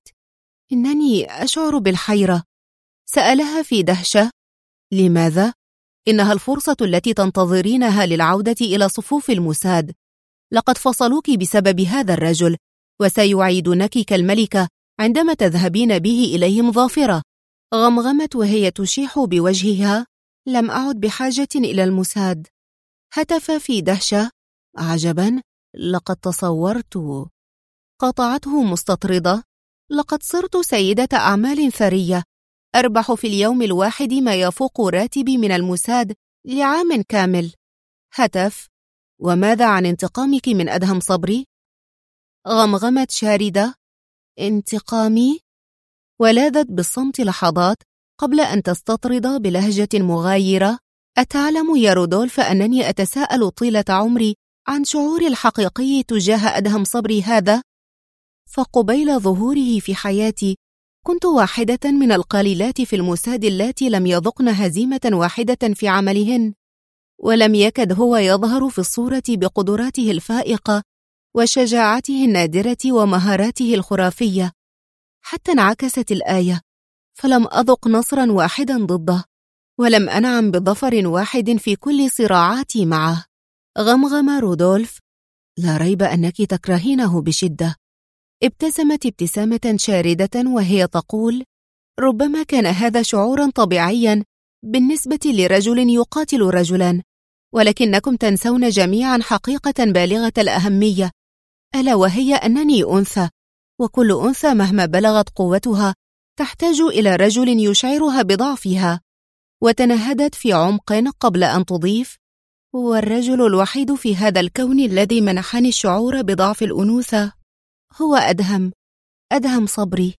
إنني أشعر بالحيرة. سألها في دهشة: لماذا؟ إنها الفرصة التي تنتظرينها للعودة إلى صفوف الموساد. لقد فصلوك بسبب هذا الرجل، وسيعيدونك كالملكة عندما تذهبين به إليهم ظافرة. غمغمت وهي تشيح بوجهها: لم أعد بحاجة إلى الموساد. هتف في دهشة: عجبا، لقد تصورت. قاطعته مستطردة: لقد صرت سيدة أعمال ثرية، أربح في اليوم الواحد ما يفوق راتبي من الموساد لعام كامل. هتف: وماذا عن انتقامك من أدهم صبري؟ غمغمت شاردة: انتقامي؟ ولاذت بالصمت لحظات قبل أن تستطرد بلهجة مغايرة: أتعلم يا رودولف أنني أتساءل طيلة عمري عن شعوري الحقيقي تجاه أدهم صبري هذا؟ فقبيل ظهوره في حياتي كنت واحدة من القليلات في الموساد اللاتي لم يذقن هزيمة واحدة في عملهن، ولم يكد هو يظهر في الصورة بقدراته الفائقة وشجاعته النادرة ومهاراته الخرافية. حتى انعكست الآية، فلم أذق نصرا واحدا ضده، ولم أنعم بظفر واحد في كل صراعاتي معه. غمغم رودولف: لا ريب أنك تكرهينه بشدة. ابتسمت ابتسامة شاردة وهي تقول: ربما كان هذا شعورا طبيعيا بالنسبة لرجل يقاتل رجلا، ولكنكم تنسون جميعا حقيقة بالغة الأهمية، ألا وهي أنني أنثى، وكل أنثى مهما بلغت قوتها تحتاج إلى رجل يشعرها بضعفها. وتنهدت في عمق قبل أن تضيف: هو الرجل الوحيد في هذا الكون الذي منحني الشعور بضعف الأنوثة هو أدهم صبري.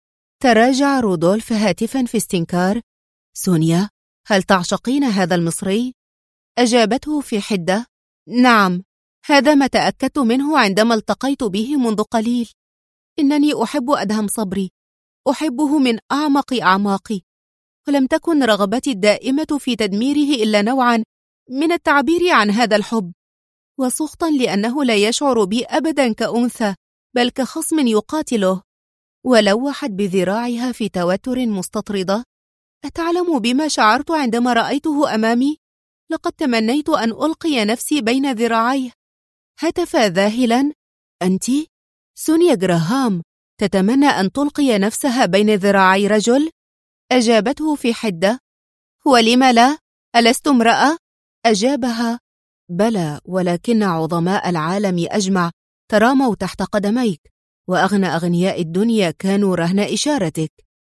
تراجع رودولف هاتفا في استنكار: سونيا، هل تعشقين هذا المصري؟ أجابته في حدة: نعم، هذا ما تأكدت منه عندما التقيت به منذ قليل. إنني أحب أدهم صبري، أحبه من أعمق أعماقي، ولم تكن رغبتي الدائمة في تدميره إلا نوعا من التعبير عن هذا الحب، وسخطا لأنه لا يشعر بي أبدا كأنثى بل كخصم يقاتله. ولوحت بذراعها في توتر مستطردة: أتعلم بما شعرت عندما رأيته أمامي؟ لقد تمنيت أن ألقي نفسي بين ذراعيه. هتف ذاهلا: أنت؟ سونيا جراهام تتمنى أن تلقي نفسها بين ذراعي رجل؟ أجابته في حدة: ولم لا؟ ألست امرأة؟ أجابها: بلى، ولكن عظماء العالم أجمع تراموا تحت قدميك، وأغنى أغنياء الدنيا كانوا رهن إشارتك.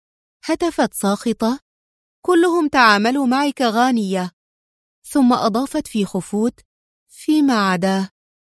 هتفت ساخطة: كلهم تعاملوا معي كغانية. ثم أضافت في خفوت: فيما عداه.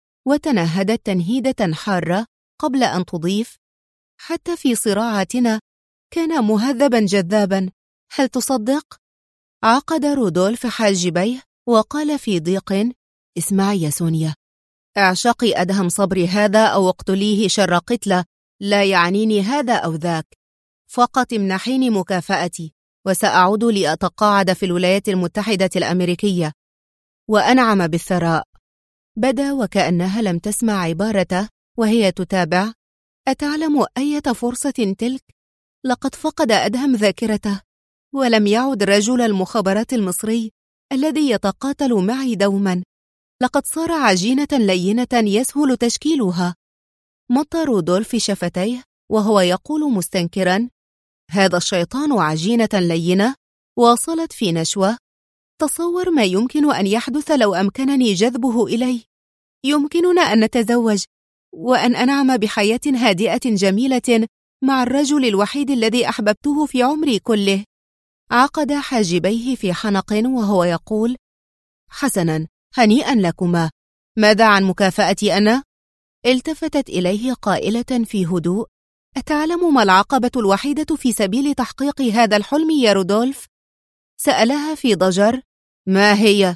وتنهدت تنهيدة حارة قبل أن تضيف: حتى في صراعاتنا كان مهذبا جذابا، هل تصدق؟ عقد رودولف حاجبيه وقال في ضيق: اسمعي يا سونيا، اعشقي أدهم صبري هذا أو اقتليه شر قتلة، لا يعنيني هذا أو ذاك، فقط امنحيني مكافأتي وسأعود لأتقاعد في الولايات المتحدة الأمريكية وأنعم بالثراء. بدا وكأنها لم تسمع عبارته وهي تتابع: أتعلم أية فرصة تلك؟ لقد فقد أدهم ذاكرته، ولم يعد رجل المخابرات المصري الذي يتقاتل معي دوما، لقد صار عجينة لينة يسهل تشكيلها. مط رودولف شفتيه وهو يقول مستنكرا: هذا الشيطان عجينة لينة؟ واصلت في نشوة: تصور ما يمكن أن يحدث لو أمكنني جذبه إلي. يمكننا أن نتزوج وأن أنعم بحياة هادئة جميلة مع الرجل الوحيد الذي أحببته في عمري كله. عقد حاجبيه في حنق وهو يقول: حسنا، هنيئا لكما، ماذا عن مكافأتي أنا؟ التفتت إليه قائلة في هدوء: أتعلم ما العقبة الوحيدة في سبيل تحقيق هذا الحلم يا رودولف؟ سألها في ضجر: ما هي؟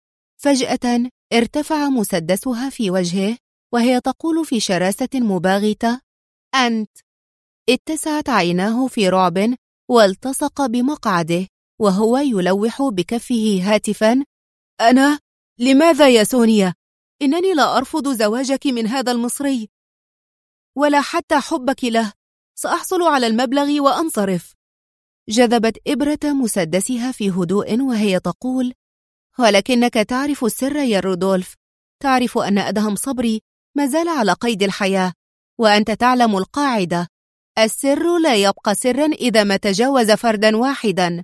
فجأة ارتفع مسدسها في وجهه وهي تقول في شراسة مباغتة: أنت. اتسعت عيناه في رعب والتصق بمقعده وهو يلوح بكفه هاتفا: أنا؟ لماذا يا سونيا؟ إنني لا أرفض زواجك من هذا المصري ولا حتى حبك له. سأحصل على المبلغ وأنصرف. جذبت إبرة مسدسها في هدوء وهي تقول: ولكنك تعرف السر يا رودولف، تعرف أن أدهم صبري ما زال على قيد الحياة، وأنت تعلم القاعدة: السر لا يبقى سرا إذا ما تجاوز فردا واحدا.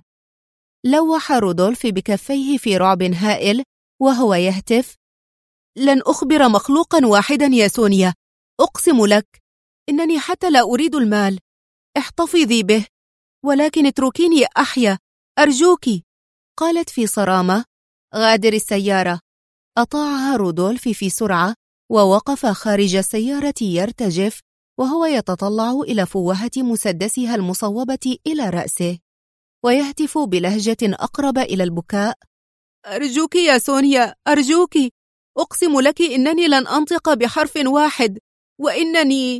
لوح رودولف بكفيه في رعب هائل وهو يهتف: لن أخبر مخلوقا واحدا يا سونيا، أقسم لك، إنني حتى لا أريد المال. احتفظي به، ولكن اتركيني أحيا أرجوك. قالت في صرامة: غادر السيارة. أطاعها رودولف في سرعة، ووقف خارج السيارة يرتجف وهو يتطلع إلى فوهة مسدسها المصوبة إلى رأسه، ويهتف بلهجة أقرب إلى البكاء: أرجوك يا سونيا، أرجوك، أقسم لك إنني لن أنطق بحرف واحد، وإنني…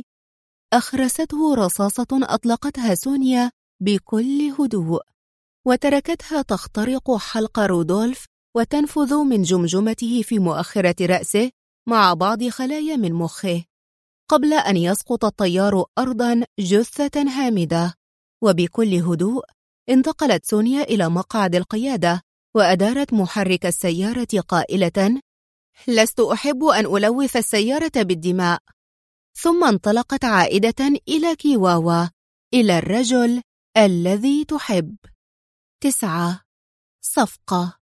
أخرسته رصاصة أطلقتها سونيا بكل هدوء، وتركتها تخترق حلق رودولف وتنفذ من جمجمته في مؤخرة رأسه مع بعض خلايا من مخه، قبل أن يسقط الطيار أرضاً جثة هامدة. وبكل هدوء انتقلت سونيا إلى مقعد القيادة وأدارت محرك السيارة قائلة: لست أحب أن ألوث السيارة بالدماء. ثم انطلقت عائدة إلى كيواوا، إلى الرجل الذي تحب. 9. صفقة.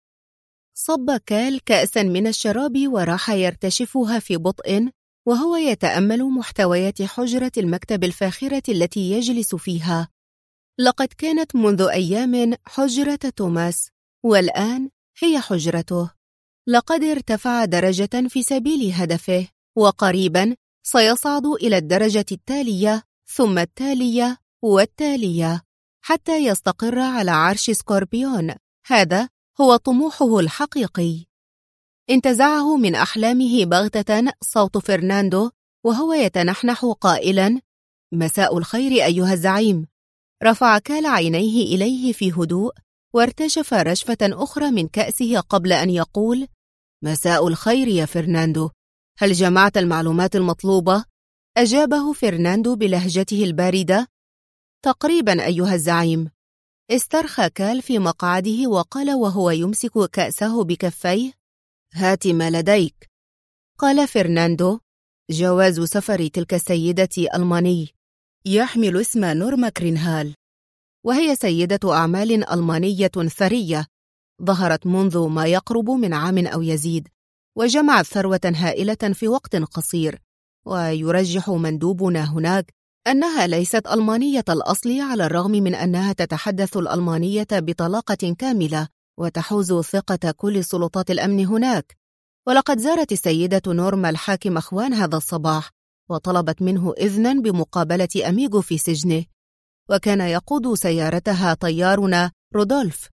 صب كال كأساً من الشراب وراح يرتشفها في بطء وهو يتأمل محتويات حجرة المكتب الفاخرة التي يجلس فيها. لقد كانت منذ أيام حجرة توماس، والآن هي حجرته. لقد ارتفع درجة في سبيل هدفه، وقريباً سيصعد إلى الدرجة التالية ثم التالية والتالية حتى يستقر على عرش سكوربيون. هذا هو طموحه الحقيقي. انتزعه من أحلامه بغتة صوت فرناندو وهو يتنحنح قائلاً: مساء الخير أيها الزعيم. رفع كال عينيه إليه في هدوء وارتشف رشفة أخرى من كأسه قبل أن يقول: مساء الخير يا فرناندو، هل جمعت المعلومات المطلوبة؟ أجابه فرناندو بلهجته الباردة: تقريباً أيها الزعيم. استرخى كال في مقعده وقال وهو يمسك كأسه بكفيه: هات ما لديك. قال فرناندو: جواز سفر تلك السيدة ألماني، يحمل اسم نورما كرينهال، وهي سيدة أعمال ألمانية ثرية ظهرت منذ ما يقرب من عام أو يزيد، وجمعت ثروة هائلة في وقت قصير. ويرجح مندوبنا هناك أنها ليست ألمانية الأصل، على الرغم من أنها تتحدث الألمانية بطلاقة كاملة وتحوز ثقة كل سلطات الأمن هناك. ولقد زارت السيدة نورما الحاكم أخوان هذا الصباح وطلبت منه إذناً بمقابلة أميغو في سجنه، وكان يقود سيارتها طيارنا رودولف.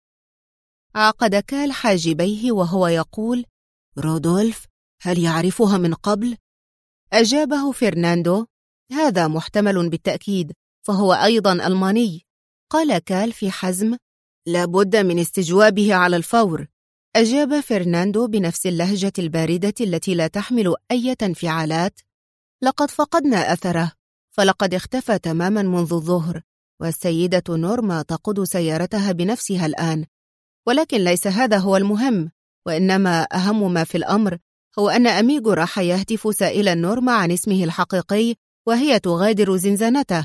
عقد كال حاجبيه وهو يقول: رودولف، هل يعرفها من قبل؟ أجابه فرناندو: هذا محتمل بالتأكيد، فهو أيضاً ألماني. قال كال في حزم: لابد من استجوابه على الفور. أجاب فرناندو بنفس اللهجة الباردة التي لا تحمل أي انفعالات: لقد فقدنا أثره، فلقد اختفى تماماً منذ الظهر، والسيدة نورما تقود سيارتها بنفسها الآن. ولكن ليس هذا هو المهم، وإنما أهم ما في الأمر هو أن أميغو راح يهتف سائلا نورما عن اسمه الحقيقي وهي تغادر زنزانته.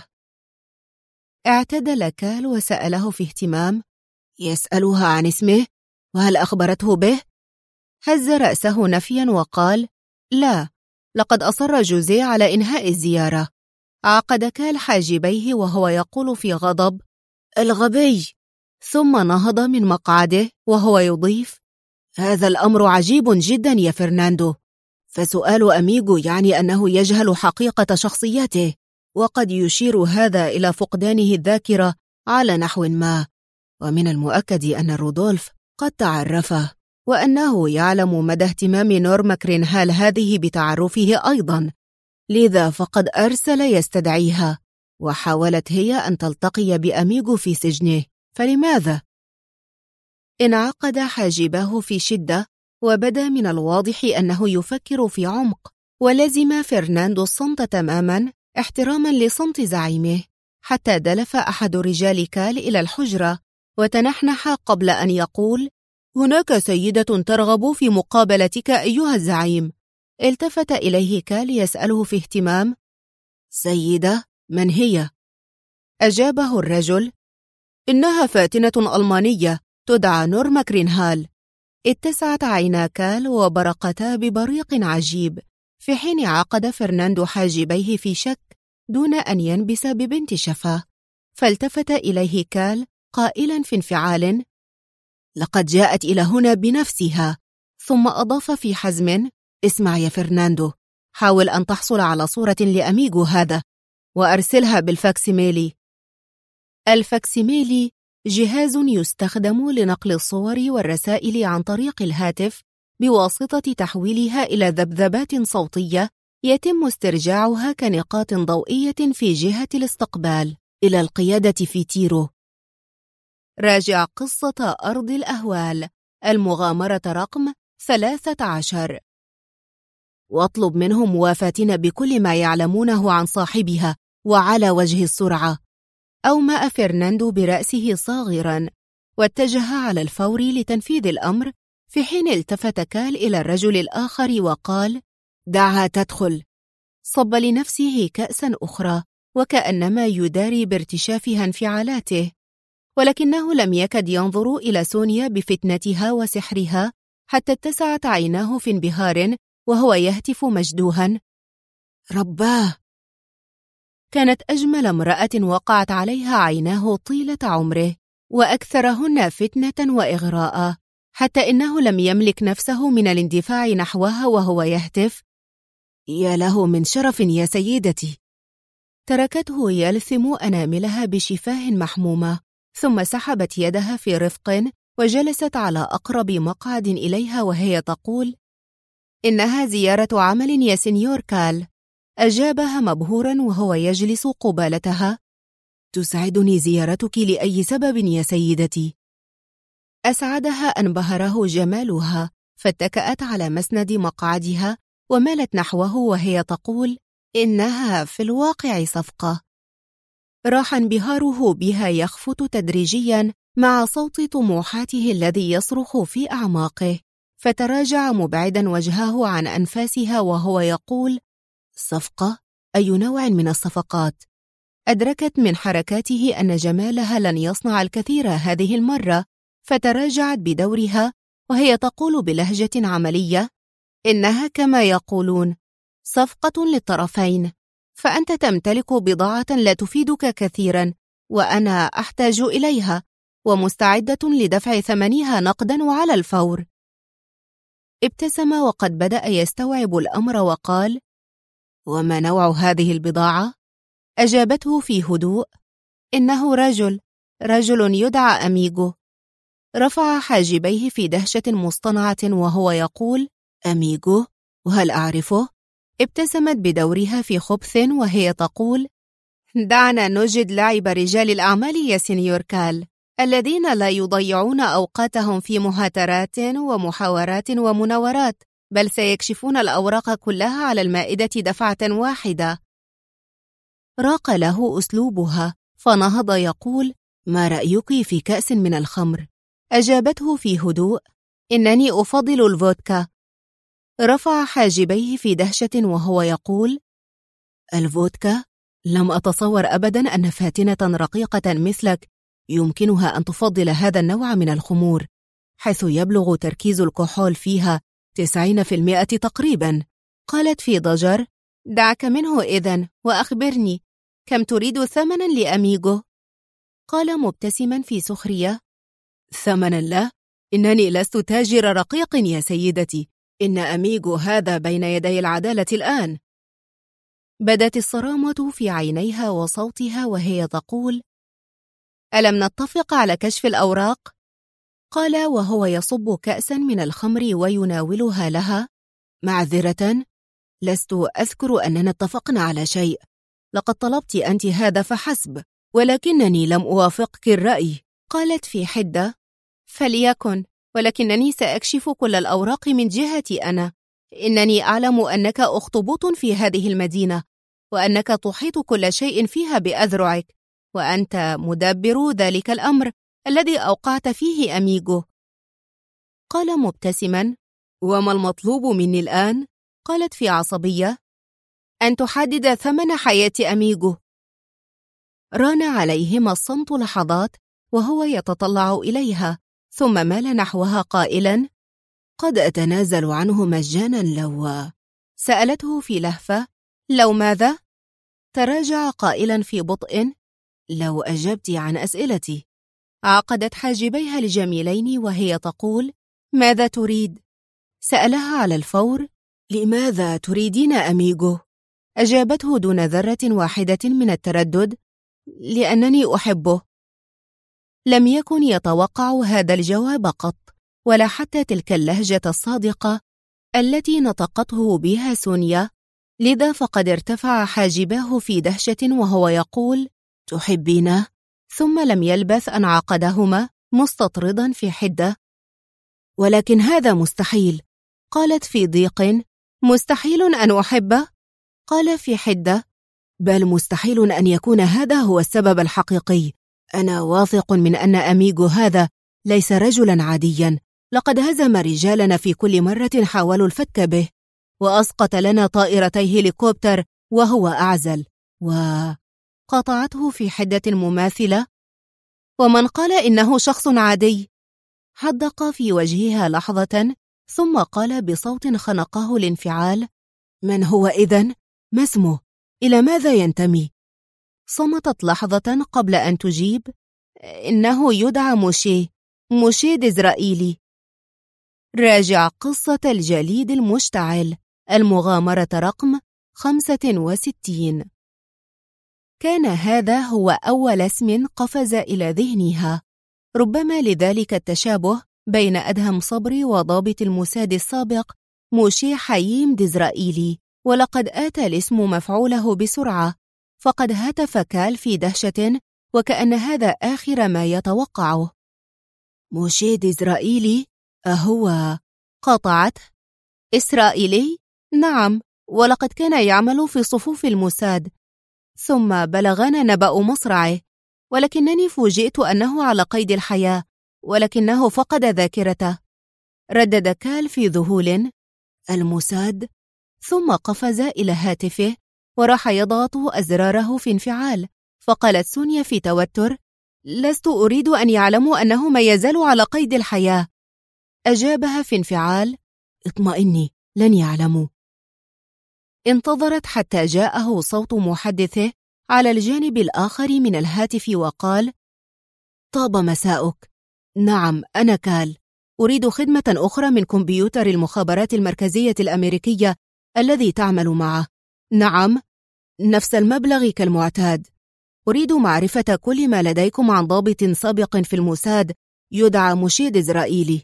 اعتدل كال وسأله في اهتمام: يسألها عن اسمه؟ وهل أخبرته به؟ هز رأسه نفيا وقال: لا، لقد أصر جوزيه على إنهاء الزيارة. عقد كال حاجبيه وهو يقول في غضب: الغبي. ثم نهض من مقعده وهو يضيف: هذا الأمر عجيب جدا يا فرناندو، فسؤال أميغو يعني أنه يجهل حقيقة شخصيته، وقد يشير هذا إلى فقدانه الذاكرة على نحو ما، ومن المؤكد أن رودولف قد تعرفه، وأنه يعلم مدى اهتمام نورما كرينهال هذه بتعرفه أيضا، لذا فقد أرسل يستدعيها، وحاولت هي أن تلتقي بأميغو في سجنه، فلماذا؟ انعقد حاجباه في شدة، وبدا من الواضح أنه يفكر في عمق، ولزم فرناندو الصمت تماما احتراما لصمت زعيمه، حتى دلف أحد رجال كال إلى الحجرة وتنحنح قبل أن يقول: هناك سيدة ترغب في مقابلتك أيها الزعيم. التفت إليه كال يسأله في اهتمام: سيدة؟ من هي؟ أجابه الرجل: إنها فاتنة ألمانية تدعى نورما كرينهال. اتسعت عينا كال وبرقتا ببريق عجيب، في حين عقد فرناندو حاجبيه في شك دون أن ينبس ببنت شفاه، فالتفت إليه كال قائلا في انفعال: لقد جاءت إلى هنا بنفسها. ثم أضاف في حزم: اسمع يا فرناندو، حاول أن تحصل على صورة لأميغو هذا وأرسلها بالفاكسيميلي. الفاكسيميلي جهاز يستخدم لنقل الصور والرسائل عن طريق الهاتف بواسطة تحويلها إلى ذبذبات صوتية يتم استرجاعها كنقاط ضوئية في جهة الاستقبال إلى القيادة في تيرو. راجع قصة أرض الأهوال، المغامرة رقم 13، واطلب منهم موافاتنا بكل ما يعلمونه عن صاحبها وعلى وجه السرعة. أومأ فرناندو برأسه صاغرا واتجه على الفور لتنفيذ الأمر، في حين التفت كال إلى الرجل الآخر وقال: دعها تدخل. صب لنفسه كأسا أخرى وكأنما يداري بارتشافها انفعالاته، ولكنه لم يكد ينظر إلى سونيا بفتنتها وسحرها حتى اتسعت عيناه في انبهار وهو يهتف مجدوها: رباه! كانت أجمل امرأة وقعت عليها عيناه طيلة عمره، وأكثرهن فتنة وإغراء، حتى إنه لم يملك نفسه من الاندفاع نحوها وهو يهتف: يا له من شرف يا سيدتي. تركته يلثم أناملها بشفاه محمومة، ثم سحبت يدها في رفق وجلست على أقرب مقعد إليها وهي تقول: إنها زيارة عمل يا سينيور كال. أجابها مبهورا وهو يجلس قبالتها: تسعدني زيارتك لأي سبب يا سيدتي. أسعدها أن بهره جمالها، فاتكأت على مسند مقعدها ومالت نحوه وهي تقول: إنها في الواقع صفقة. راح انبهاره بها يخفت تدريجيا مع صوت طموحاته الذي يصرخ في أعماقه، فتراجع مبعدا وجهه عن أنفاسها وهو يقول: صفقة؟ أي نوع من الصفقات؟ أدركت من حركاته أن جمالها لن يصنع الكثير هذه المرة، فتراجعت بدورها وهي تقول بلهجة عملية: إنها كما يقولون صفقة للطرفين، فأنت تمتلك بضاعة لا تفيدك كثيرا وأنا أحتاج إليها، ومستعدة لدفع ثمنها نقدا وعلى الفور. ابتسم وقد بدأ يستوعب الأمر وقال: وما نوع هذه البضاعة؟ أجابته في هدوء: إنه رجل يدعى أميغو. رفع حاجبيه في دهشة مصطنعة وهو يقول: أميغو؟ وهل أعرفه؟ ابتسمت بدورها في خبث وهي تقول: دعنا نجد لعب رجال الأعمال يا سينيور كال، الذين لا يضيعون أوقاتهم في مهاترات ومحاورات ومناورات، بل سيكشفون الأوراق كلها على المائدة دفعة واحدة. راق له أسلوبها فنهض يقول: ما رأيك في كأس من الخمر؟ أجابته في هدوء: إنني أفضل الفودكا. رفع حاجبيه في دهشة وهو يقول: الفودكا؟ لم أتصور أبدا أن فاتنة رقيقة مثلك يمكنها أن تفضل هذا النوع من الخمور، حيث يبلغ تركيز الكحول فيها 90% تقريبا. قالت في ضجر: دعك منه إذن وأخبرني، كم تريد ثمنا لأميغو؟ قال مبتسما في سخرية: ثمنا له؟ إنني لست تاجر رقيق يا سيدتي، إن أميغو هذا بين يدي العدالة الآن. بدت الصرامة في عينيها وصوتها وهي تقول: ألم نتفق على كشف الأوراق؟ قال وهو يصب كأسا من الخمر ويناولها لها: معذرة، لست أذكر أننا اتفقنا على شيء، لقد طلبت أنت هذا فحسب، ولكنني لم أوافقك الرأي. قالت في حدة: فليكن، ولكنني سأكشف كل الأوراق من جهتي أنا. إنني أعلم أنك أخطبوط في هذه المدينة، وأنك تحيط كل شيء فيها بأذرعك، وأنت مدبر ذلك الأمر الذي أوقعت فيه أميغو. قال مبتسما: وما المطلوب مني الآن؟ قالت في عصبية: أن تحدد ثمن حياة أميغو. ران عليهما الصمت لحظات وهو يتطلع إليها، ثم مال نحوها قائلا: قد أتنازل عنه مجانا لو… سألته في لهفة: لو ماذا؟ تراجع قائلا في بطء: لو أجبت عن أسئلتي. عقدت حاجبيها الجميلين وهي تقول: ماذا تريد؟ سألها على الفور: لماذا تريدين أميغو؟ أجابته دون ذرة واحدة من التردد: لأنني أحبه. لم يكن يتوقع هذا الجواب قط، ولا حتى تلك اللهجة الصادقة التي نطقته بها سونيا، لذا فقد ارتفع حاجباه في دهشة وهو يقول: تحبينه؟ ثم لم يلبث أن عقدهما مستطردا في حدة: ولكن هذا مستحيل. قالت في ضيق: مستحيل أن أحبه؟ قال في حدة: بل مستحيل أن يكون هذا هو السبب الحقيقي. أنا واثق من أن أميغو هذا ليس رجلا عاديا، لقد هزم رجالنا في كل مرة حاولوا الفتك به، وأسقط لنا طائرتي هليكوبتر وهو أعزل. قاطعته في حدة مماثلة: ومن قال إنه شخص عادي؟ حدق في وجهها لحظة، ثم قال بصوت خنقه الانفعال: من هو إذن؟ ما اسمه؟ إلى ماذا ينتمي؟ صمتت لحظة قبل أن تجيب: إنه يدعى موشي ديزرائيلي. راجع قصة الجليد المشتعل، المغامرة رقم 65. كان هذا هو أول اسم قفز إلى ذهنها، ربما لذلك التشابه بين أدهم صبري وضابط الموساد السابق موشي حييم ديزرائيلي. ولقد آتى الاسم مفعوله بسرعة، فقد هتف كال في دهشة وكأن هذا آخر ما يتوقعه. موشي ديزرائيلي؟ أهو؟ قاطعته: إسرائيلي؟ نعم، ولقد كان يعمل في صفوف الموساد، ثم بلغنا نبأ مصرعه، ولكنني فوجئت أنه على قيد الحياة، ولكنه فقد ذاكرته. ردد كال في ذهول: الموساد؟ ثم قفز إلى هاتفه وراح يضغط أزراره في انفعال، فقالت سونيا في توتر: لست أريد أن يعلموا أنه ما يزال على قيد الحياة. أجابها في انفعال: اطمئني، لن يعلموا. انتظرت حتى جاءه صوت محدثه على الجانب الآخر من الهاتف وقال: طاب مساؤك. نعم، أنا كال، أريد خدمة أخرى من كمبيوتر المخابرات المركزية الأمريكية الذي تعمل معه. نعم، نفس المبلغ كالمعتاد. أريد معرفة كل ما لديكم عن ضابط سابق في الموساد يدعى موشي ديزرائيلي.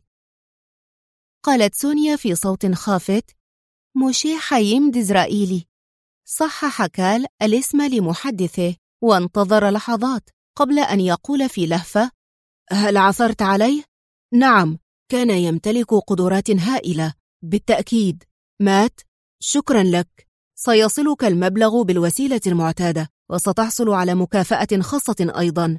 قالت سونيا في صوت خافت: موشي حييم ديزرائيلي. صحح كال الاسم لمحدثه، وانتظر لحظات قبل أن يقول في لهفة: هل عثرت عليه؟ نعم، كان يمتلك قدرات هائلة، بالتأكيد. مات؟ شكرا لك، سيصلك المبلغ بالوسيلة المعتادة، وستحصل على مكافأة خاصة أيضا.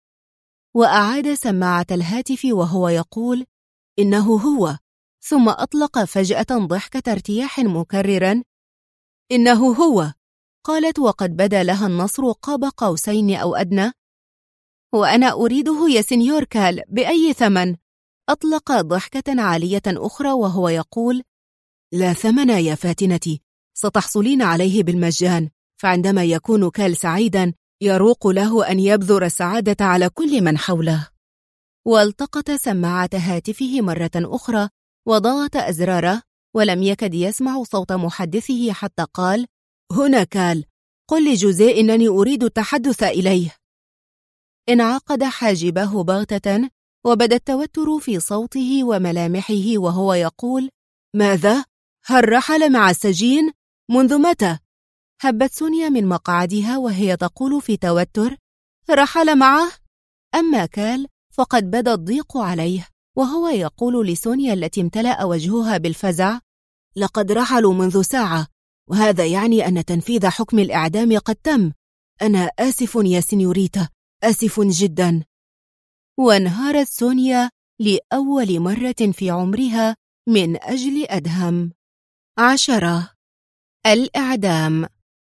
وأعاد سماعة الهاتف وهو يقول: إنه هو. ثم أطلق فجأة ضحكة ارتياح مكررا: إنه هو. قالت وقد بدا لها النصر قاب قوسين أو أدنى: وأنا أريده يا سنيور كال بأي ثمن. أطلق ضحكة عالية أخرى وهو يقول: لا ثمن يا فاتنتي، ستحصلين عليه بالمجان، فعندما يكون كال سعيدا يروق له أن يبذر السعادة على كل من حوله. والتقط سماعة هاتفه مرة أخرى وضغط أزراره، ولم يكد يسمع صوت محدثه حتى قال: هنا كال، قل لجوزيه إنني أريد التحدث إليه. انعقد حاجبه بغتة، وبدا التوتر في صوته وملامحه وهو يقول: ماذا؟ هل رحل مع السجين؟ منذ متى؟ هبت سونيا من مقعدها وهي تقول في توتر: رحل معه؟ أما كال فقد بدا الضيق عليه، وهو يقول لسونيا التي امتلأ وجهها بالفزع: لقد رحلوا منذ ساعة، وهذا يعني أن تنفيذ حكم الإعدام قد تم. أنا آسف يا سينيوريتا، آسف جدا. وانهارت سونيا لأول مرة في عمرها من أجل أدهم. 10. الإعدام.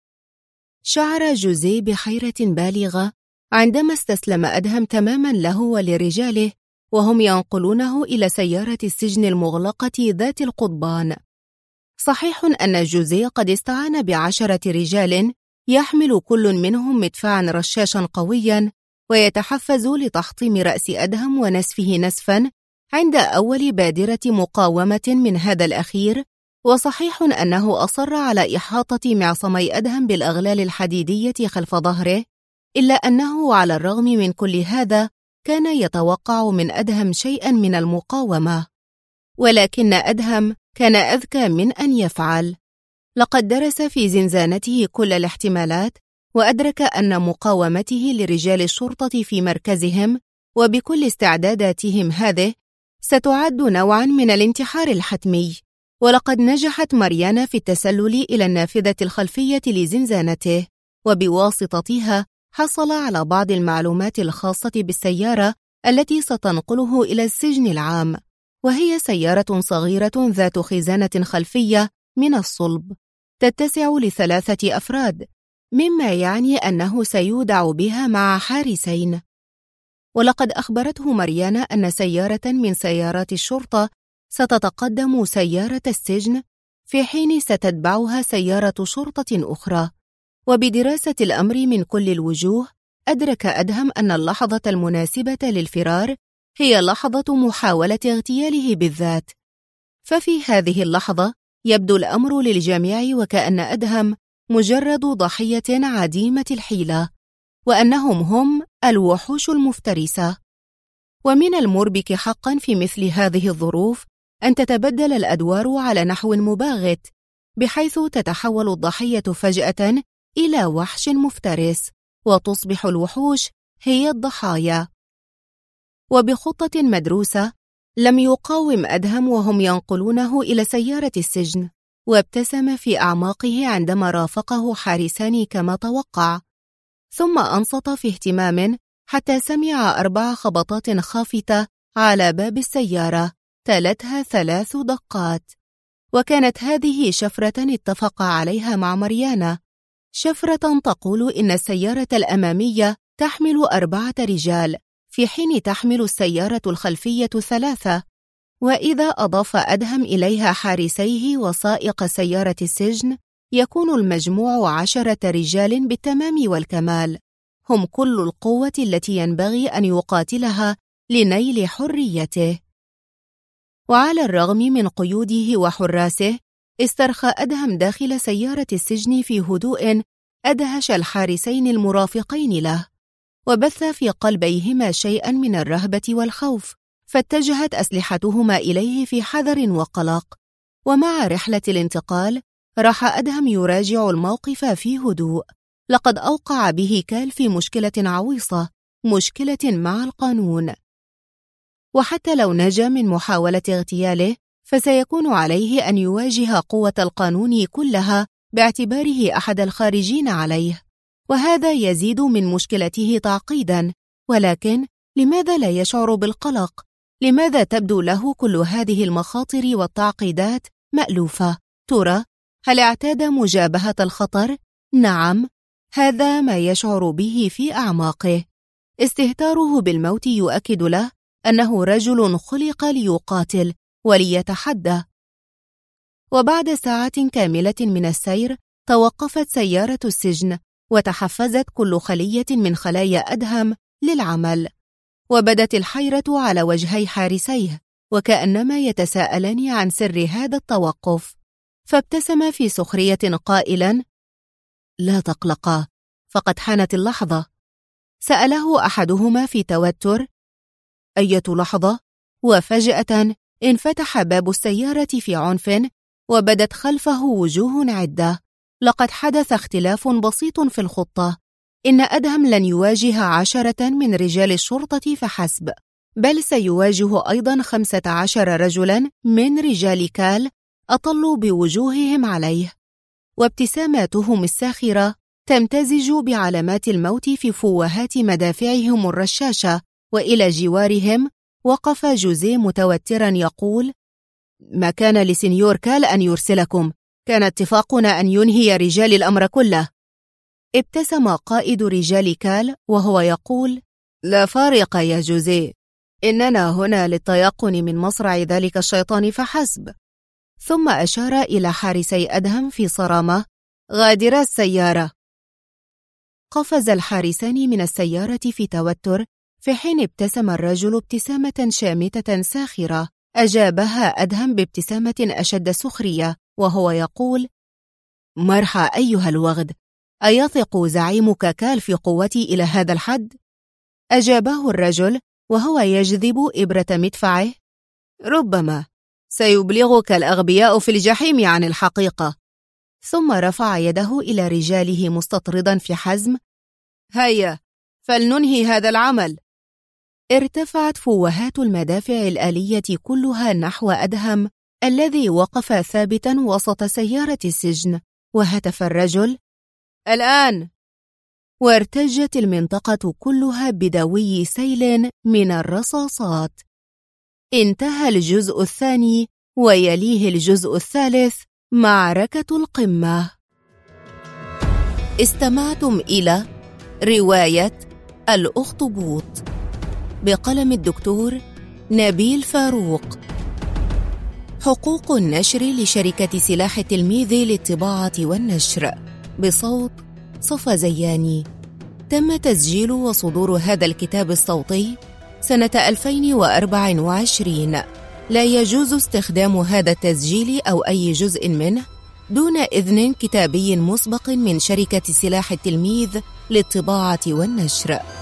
شعر جوزيه بحيرة بالغة عندما استسلم أدهم تماما له ولرجاله وهم ينقلونه إلى سيارة السجن المغلقة ذات القضبان. صحيح أن جوزيه قد استعان ب10 رجال يحمل كل منهم مدفعا رشاشا قويا، ويتحفز لتحطيم رأس أدهم ونسفه نسفا عند أول بادرة مقاومة من هذا الأخير. وصحيح أنه أصر على إحاطة معصمي أدهم بالأغلال الحديدية خلف ظهره، إلا أنه على الرغم من كل هذا كان يتوقع من أدهم شيئا من المقاومة. ولكن أدهم كان أذكى من أن يفعل. لقد درس في زنزانته كل الاحتمالات، وأدرك أن مقاومته لرجال الشرطة في مركزهم وبكل استعداداتهم هذه ستعد نوعا من الانتحار الحتمي. ولقد نجحت ماريانا في التسلل إلى النافذة الخلفية لزنزانته، وبواسطتها حصل على بعض المعلومات الخاصة بالسيارة التي ستنقله إلى السجن العام، وهي سيارة صغيرة ذات خزانة خلفية من الصلب تتسع ل3 أفراد، مما يعني أنه سيودع بها مع حارسين. ولقد أخبرته ماريانا أن سيارة من سيارات الشرطة ستتقدم سيارة السجن، في حين ستتبعها سيارة شرطة أخرى. وبدراسة الأمر من كل الوجوه أدرك أدهم أن اللحظة المناسبة للفرار هي لحظة محاولة اغتياله بالذات. ففي هذه اللحظة يبدو الأمر للجميع وكأن أدهم مجرد ضحية عديمة الحيلة، وأنهم هم الوحوش المفترسة. ومن المربك حقا في مثل هذه الظروف أن تتبدل الأدوار على نحو مباغت، بحيث تتحول الضحية فجأة إلى وحش مفترس، وتصبح الوحوش هي الضحايا. وبخطة مدروسة لم يقاوم أدهم وهم ينقلونه إلى سيارة السجن، وابتسم في أعماقه عندما رافقه حارسان كما توقع، ثم أنصت في اهتمام حتى سمع 4 خبطات خافتة على باب السيارة تلتها 3 دقات. وكانت هذه شفرة اتفق عليها مع ماريانا، شفرة تقول إن السيارة الأمامية تحمل 4 رجال، في حين تحمل السيارة الخلفية 3. وإذا أضاف أدهم إليها حارسيه وسائق سيارة السجن يكون المجموع 10 رجال بالتمام والكمال، هم كل القوة التي ينبغي أن يقاتلها لنيل حريته. وعلى الرغم من قيوده وحراسه استرخى أدهم داخل سيارة السجن في هدوء أدهش الحارسين المرافقين له، وبث في قلبيهما شيئا من الرهبة والخوف، فاتجهت أسلحتهما إليه في حذر وقلق. ومع رحلة الانتقال راح أدهم يراجع الموقف في هدوء. لقد أوقع به كال في مشكلة عويصة، مشكلة مع القانون، وحتى لو نجا من محاولة اغتياله فسيكون عليه أن يواجه قوة القانون كلها باعتباره أحد الخارجين عليه، وهذا يزيد من مشكلته تعقيدا. ولكن لماذا لا يشعر بالقلق؟ لماذا تبدو له كل هذه المخاطر والتعقيدات مألوفة؟ ترى هل اعتاد مجابهة الخطر؟ نعم، هذا ما يشعر به في أعماقه. استهتاره بالموت يؤكد له أنه رجل خلق ليقاتل وليتحدى. وبعد ساعة كاملة من السير توقفت سيارة السجن، وتحفزت كل خلية من خلايا أدهم للعمل، وبدت الحيرة على وجهي حارسيه وكأنما يتساءلان عن سر هذا التوقف. فابتسم في سخرية قائلا: لا تقلقا، فقد حانت اللحظة. سأله أحدهما في توتر: أية لحظة؟ وفجأة انفتح باب السيارة في عنف، وبدت خلفه وجوه عدة. لقد حدث اختلاف بسيط في الخطة. إن أدهم لن يواجه 10 من رجال الشرطة فحسب، بل سيواجه أيضا 15 رجلا من رجال كال أطلوا بوجوههم عليه، وابتساماتهم الساخرة تمتزج بعلامات الموت في فوهات مدافعهم الرشاشة. وإلى جوارهم وقف جوزيه متوترا يقول: ما كان لسنيور كال أن يرسلكم، كان اتفاقنا أن ينهي رجال الأمر كله. ابتسم قائد رجال كال وهو يقول: لا فارق يا جوزيه، إننا هنا للتيقن من مصرع ذلك الشيطان فحسب. ثم أشار إلى حارسي أدهم في صرامة: غادرا السيارة. قفز الحارسان من السيارة في توتر، في حين ابتسم الرجل ابتسامة شامتة ساخرة أجابها أدهم بابتسامة أشد سخرية وهو يقول: مرحى أيها الوغد، أيثق زعيمك كال في قوتي إلى هذا الحد؟ أجابه الرجل وهو يجذب إبرة مدفعه: ربما سيبلغك الأغبياء في الجحيم عن الحقيقة. ثم رفع يده إلى رجاله مستطردا في حزم: هيا فلننهي هذا العمل. ارتفعت فوهات المدافع الآلية كلها نحو أدهم الذي وقف ثابتا وسط سيارة السجن، وهتف الرجل: الآن! وارتجت المنطقة كلها بدوي سيل من الرصاصات. انتهى الجزء الثاني ويليه الجزء الثالث، معركة القمة. استمعتم إلى رواية الأخطبوط بقلم الدكتور نبيل فاروق. حقوق النشر لشركة سلاح التلميذ للطباعة والنشر، بصوت صفا زياني. تم تسجيل وصدور هذا الكتاب الصوتي سنة 2024. لا يجوز استخدام هذا التسجيل أو أي جزء منه دون إذن كتابي مسبق من شركة سلاح التلميذ للطباعة والنشر.